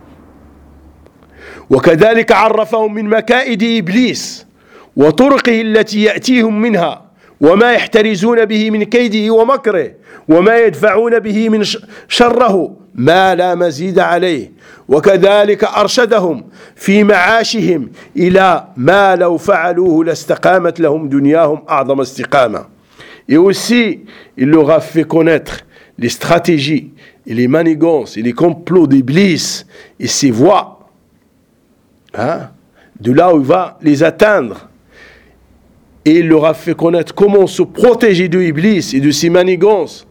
وكذلك عرفهم من مكائد إبليس وطرقه التي يأتيهم منها وما يحترزون به من كيده ومكره وما يدفعون به من شره ما لا مزيد عليه وكذلك أرشدهم في معاشهم إلى ما لو فعلوه لاستقامت لهم دنياهم أعظم استقامة. Et aussi, il leur a fait connaître les stratégies et les manigances et les complots d'Iblis et ses voies, hein, de là où il va les atteindre. Et il leur a fait connaître comment se protéger de Iblis et de ses manigances.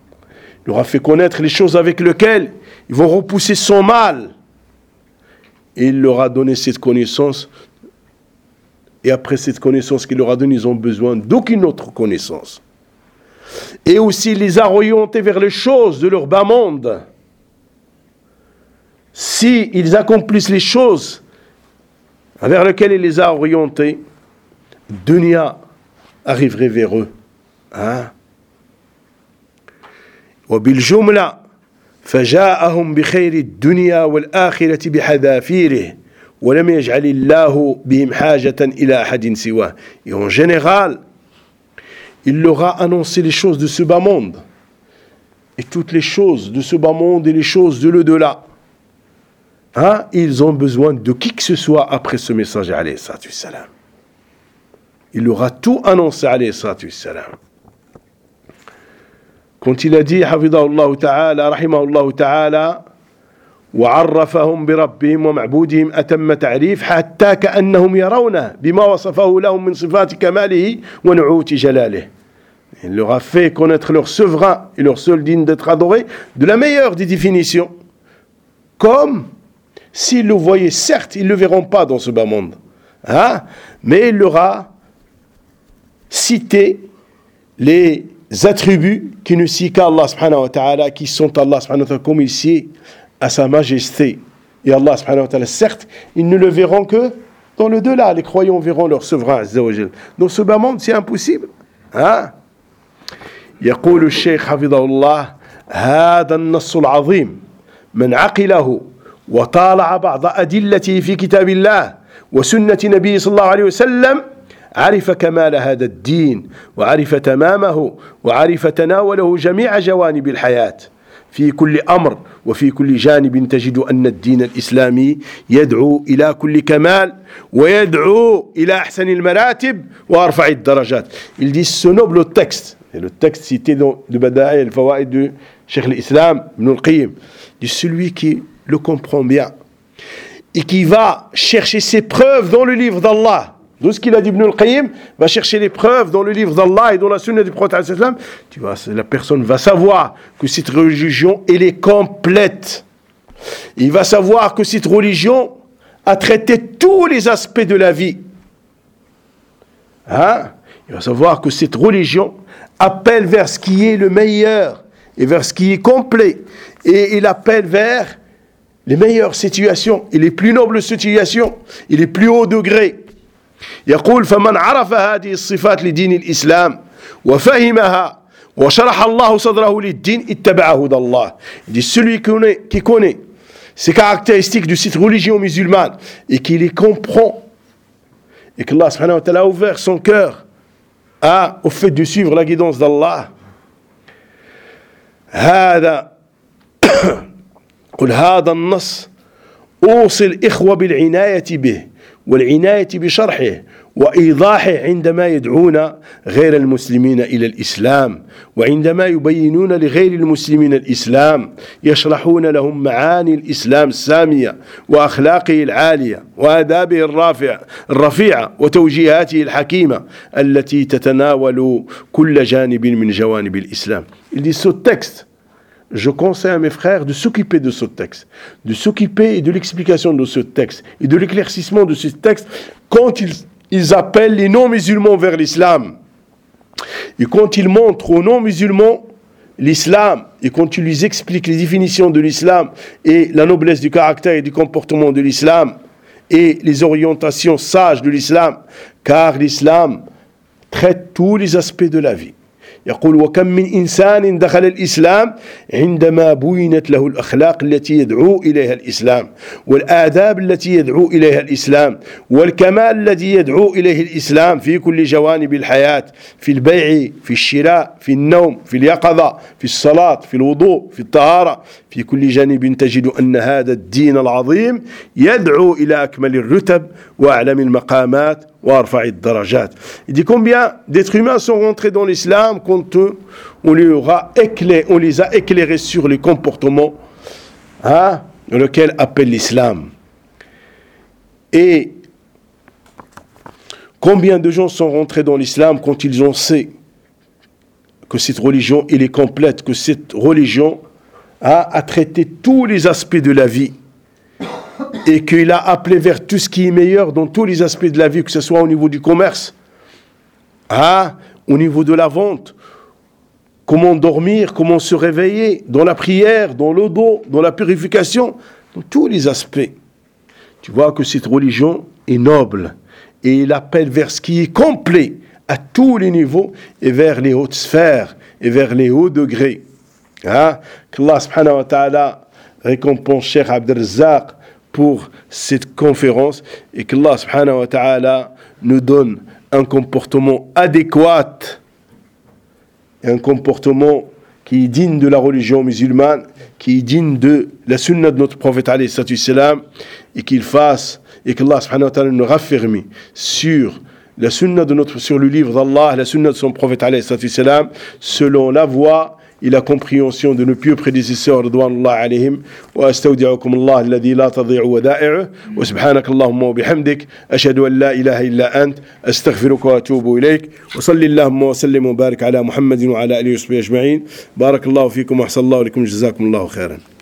Il leur a fait connaître les choses avec lesquelles ils vont repousser son mal et il leur a donné cette connaissance. Et après cette connaissance qu'il leur a donnée, ils ont besoin d'aucune autre connaissance. Et aussi, il les a orientés vers les choses de leur bas monde. Si ils accomplissent les choses vers lesquelles il les a orientés, dunya arriverait vers eux. Hein? وبالجملة فجاءهم بخير الدنيا والآخرة بحذافيره ولم يجعل الله بهم حاجة إلى أحد سواه. Et en général, il leur a annoncé les choses de ce bas monde et toutes les choses de ce bas monde et les choses de l'au-delà. Hein? Ils ont besoin de qui que ce soit après ce message, alayhi salatu wassalam. Il leur a tout annoncé, alayhi salatu wassalam. Quand il a dit, hafidahullah ta'ala, rahimahullah ta'ala, وعرفهم بربهم ومعبودهم أتم تعريف حتى كأنهم يرونه بما وصفه لهم من صفات كماله ونعوت جلاله. Il leur a fait connaître leur souverain et leur seul digne d'être adoré de la meilleure des définitions. Comme s'ils le voyaient, certes, ils ne le verront pas dans ce bas monde. Hein? Mais il leur a cité les attributs qui ne cient qu'Allah subhanahu wa ta'ala, qui sont Allah subhanahu wa ta'ala, comme ici, à sa majesté. Et Allah subhanahu wa ta'ala, certes, ils ne le verront que dans le delà. Les croyants verront leur souverain azza wa jal. Dans ce bas monde, c'est impossible. Hein? يقول الشيخ حفظه الله هذا النص العظيم من عقله وطالع بعض أدلته في كتاب الله وسنة نبي صلى الله عليه وسلم عرف كمال هذا الدين وعرف تمامه وعرف تناوله جميع جوانب الحياة في كل أمر وفي كل جانب تجد أن الدين الإسلامي يدعو إلى كل كمال ويدعو إلى أحسن المراتب وأرفع الدرجات. Il dit ce noble texte, et le texte cité dans le Bada'i al-Fawaid de Cheikh al-Islam Ibn al-Qayyim, de celui qui le comprend bien et qui va chercher ses preuves dans le livre d'Allah. Tout ce qu'il a dit Ibn al-Qayyim, va chercher les preuves dans le livre d'Allah et dans la sunna du prophète sallallahu alayhi wa sallam. Tu vois, la personne va savoir que cette religion, elle est complète. Il va savoir que cette religion a traité tous les aspects de la vie. Hein? Il va savoir que cette religion appelle vers ce qui est le meilleur et vers ce qui est complet. Et il appelle vers les meilleures situations et les plus nobles situations et les plus hauts degrés. يقول فمن عرف هذه الصفات لدين الإسلام وفهمها وشرح الله صدره للدين اتبع هدى الله. Il dit celui qui connaît, qui connaît ces caractéristiques de cette religion musulmane et qui les comprend et que Allah subhanahu wa ta'ala a ouvert son cœur à, au fait de suivre la guidance d'Allah. هذا قل هذا النص أوصي الإخوة بالعناية به والعناية بشرحه وإيضاحه عندما يدعون غير المسلمين إلى الإسلام وعندما يبينون لغير المسلمين الإسلام يشرحون لهم معاني الإسلام السامية وأخلاقه العالية وآدابه الرافعة الرفيعة وتوجيهاته الحكيمة التي تتناول كل جانب من جوانب الإسلام. Il dit ce texte, je conseille à mes frères de s'occuper de ce texte, de s'occuper de l'explication de ce texte et de l'éclaircissement de ce texte quand ils, ils appellent les non-musulmans vers l'islam. Et quand ils montrent aux non-musulmans l'islam, et quand ils lui expliquent les définitions de l'islam et la noblesse du caractère et du comportement de l'islam et les orientations sages de l'islam, car l'islam traite tous les aspects de la vie. يقول وكم من إنسان دخل الإسلام عندما بينت له الأخلاق التي يدعو إليها الإسلام والآداب التي يدعو إليها الإسلام والكمال الذي يدعو إليه الإسلام في كل جوانب الحياة في البيع في الشراء في النوم في اليقظة في الصلاة في الوضوء في الطهارة في كل جانب تجد أن هذا الدين العظيم يدعو إلى أكمل الرتب وأعلم المقامات وأرفع الدرجات. Il dit combien d'êtres humains sont rentrés dans l'islam quand on, les aura éclairé, on les a éclairés sur les comportements hein, dans lesquels appelle l'islam. Et combien de gens sont rentrés dans l'islam quand ils ont su que cette religion elle est complète, que cette religion a, a traité tous les aspects de la vie et qu'il a appelé vers tout ce qui est meilleur dans tous les aspects de la vie, que ce soit au niveau du commerce, hein, au niveau de la vente, comment dormir, comment se réveiller, dans la prière, dans le dos, dans la purification, dans tous les aspects. Tu vois que cette religion est noble et il appelle vers ce qui est complet à tous les niveaux et vers les hautes sphères et vers les hauts degrés. Hein? Qu'Allah subhanahu wa ta'ala récompense Cheikh Abdelrazak pour cette conférence et qu'Allah subhanahu wa ta'ala nous donne un comportement adéquat, un comportement qui est digne de la religion musulmane, qui est digne de la sunna de notre prophète alayhi salatu wassalam, et qu'il fasse, et qu'Allah subhanahu wa ta'ala nous raffermit sur la sunna de notre, sur le livre d'Allah, la sunna de son prophète alayhi salatu wassalam, selon la voie et la compréhension de nos pieux prédécesseurs ridwanullah alayhim. Wa astawdi'ukum Allah alladhi la tadhi'u wada'i'uhu wa subhanaka Allahumma wa bihamdik ashhadu an la ilaha illa ant astaghfiruka wa atubu ilayk wa salli Allahumma wa sallim wa barik ala Muhammadin wa ala alihi wa sahbihi ajma'in. Barakallahu fikum wa ahsanallahu ilaykum, jazakumullahu khairan.